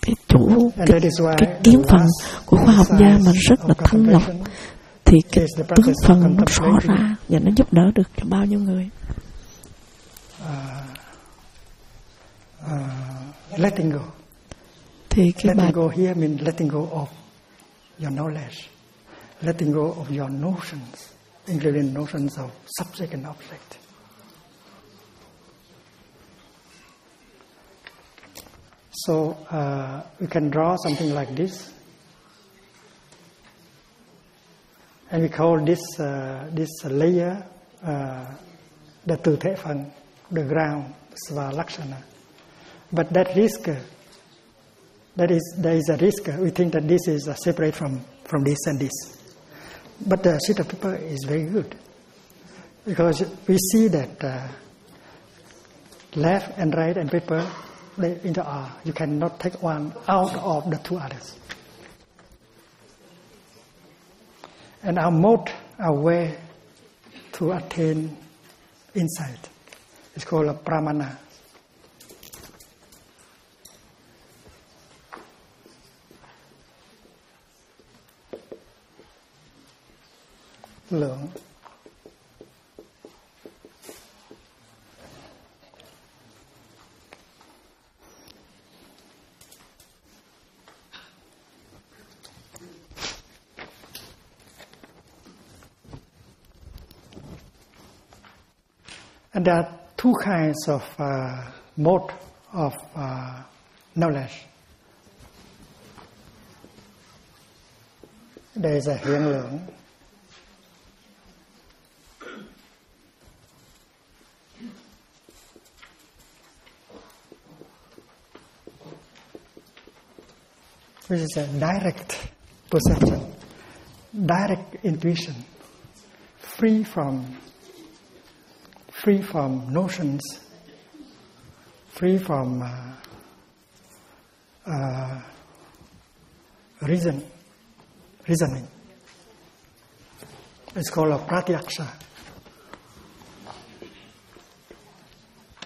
kiến phần của khoa học gia mà rất là thanh lọc, thì cái tướng phần nó rõ ra và nó giúp đỡ được cho bao nhiêu người. Letting go. Thì cái letting go here means letting go of your knowledge, letting go of your notions, including notions of subject and object. So we can draw something like this, and we call this layer the tự thể phần, the ground, Svalakshana. But that risk, there is a risk. We think that this is separate from this and this. But the sheet of paper is very good, because we see that left and right and paper, they interact. You cannot take one out of the two others. And our mode, our way to attain insight is called a pramana. Lượng. And there are two kinds of mode of knowledge. There is a hiện lượng. Which is a direct perception, direct intuition, free from notions, free from reasoning. It's called a pratyaksha.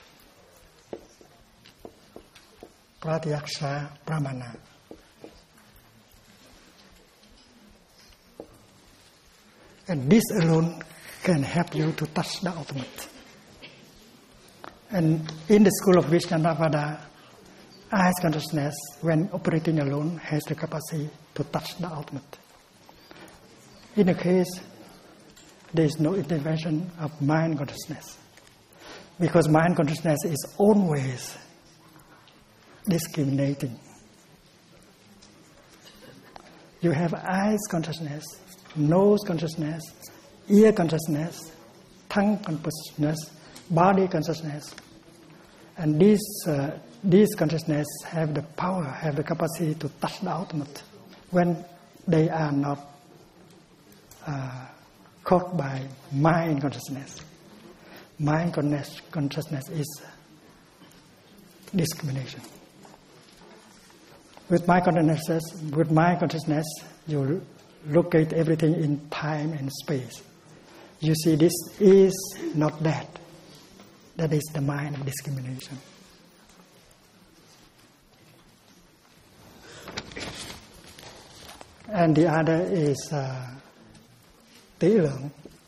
Pratyaksha Pramana. And this alone can help you to touch the ultimate. And in the school of Vijnanavada, eyes consciousness, when operating alone, has the capacity to touch the ultimate. In a case, there is no intervention of mind consciousness, because mind consciousness is always discriminating. You have eyes consciousness, nose consciousness, ear consciousness, tongue consciousness, body consciousness, and these consciousness have the power, have the capacity to touch the ultimate when they are not caught by mind consciousness. Mind consciousness is discrimination. With mind consciousness, you locate everything in time and space. You see, this is not that. That is the mind of discrimination. And the other is Tỷ Lượng.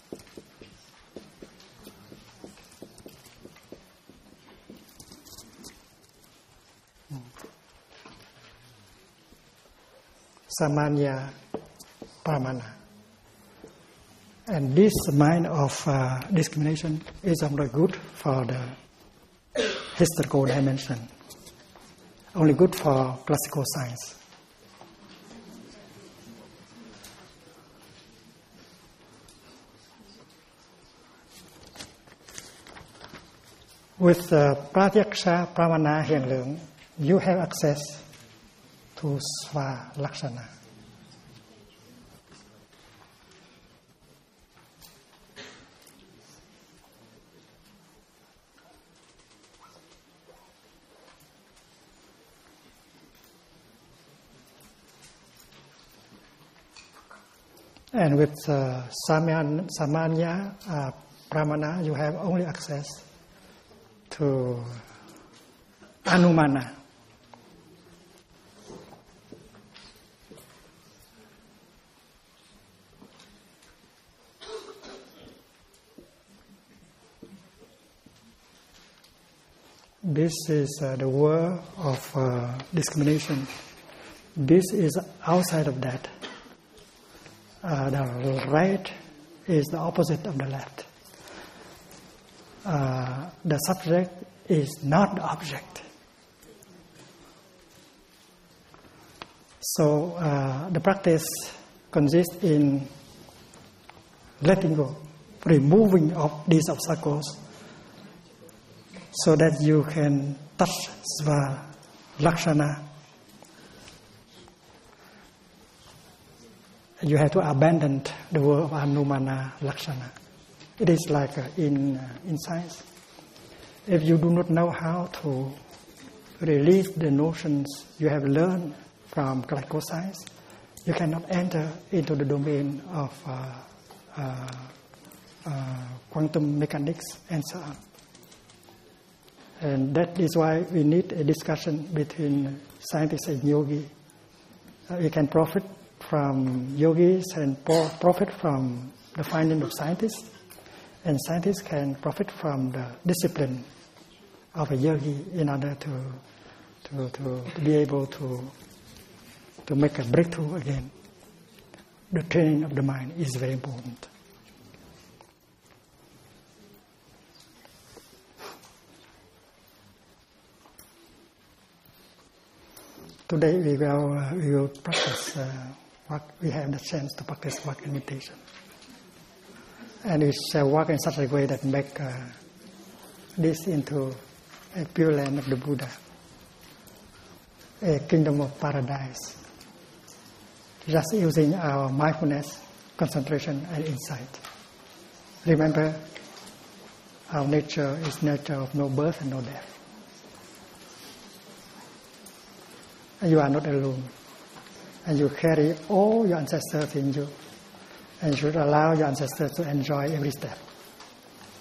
Samanya Pramana. And this mind of discrimination is only good for the historical dimension, only good for classical science. With Pratyaksha Pramana Hiền Lượng, you have access to Sva Lakshana. And with Samanya Pramana, you have only access to Anumana. This is the world of discrimination. This is outside of that. The right is the opposite of the left. The subject is not the object. So the practice consists in letting go, removing of these obstacles, so that you can touch Sva Lakshana. You have to abandon the world of Anumana Lakshana. It is like in science. If you do not know how to release the notions you have learned from classical science, you cannot enter into the domain of quantum mechanics and so on. And that is why we need a discussion between scientists and yogi. We can profit from yogis and profit from the finding of scientists, and scientists can profit from the discipline of a yogi in order to be able to make a breakthrough again. The training of the mind is very important. Today we will practice we have the chance to practice walk imitation, and we shall walk in such a way that make this into a pure land of the Buddha, a kingdom of paradise, just using our mindfulness, concentration and insight. Remember, our nature is nature of no birth and no death. And you are not alone. And you carry all your ancestors in you. And you should allow your ancestors to enjoy every step.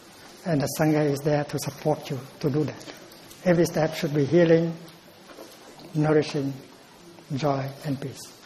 And the Sangha is there to support you to do that. Every step should be healing, nourishing joy and peace.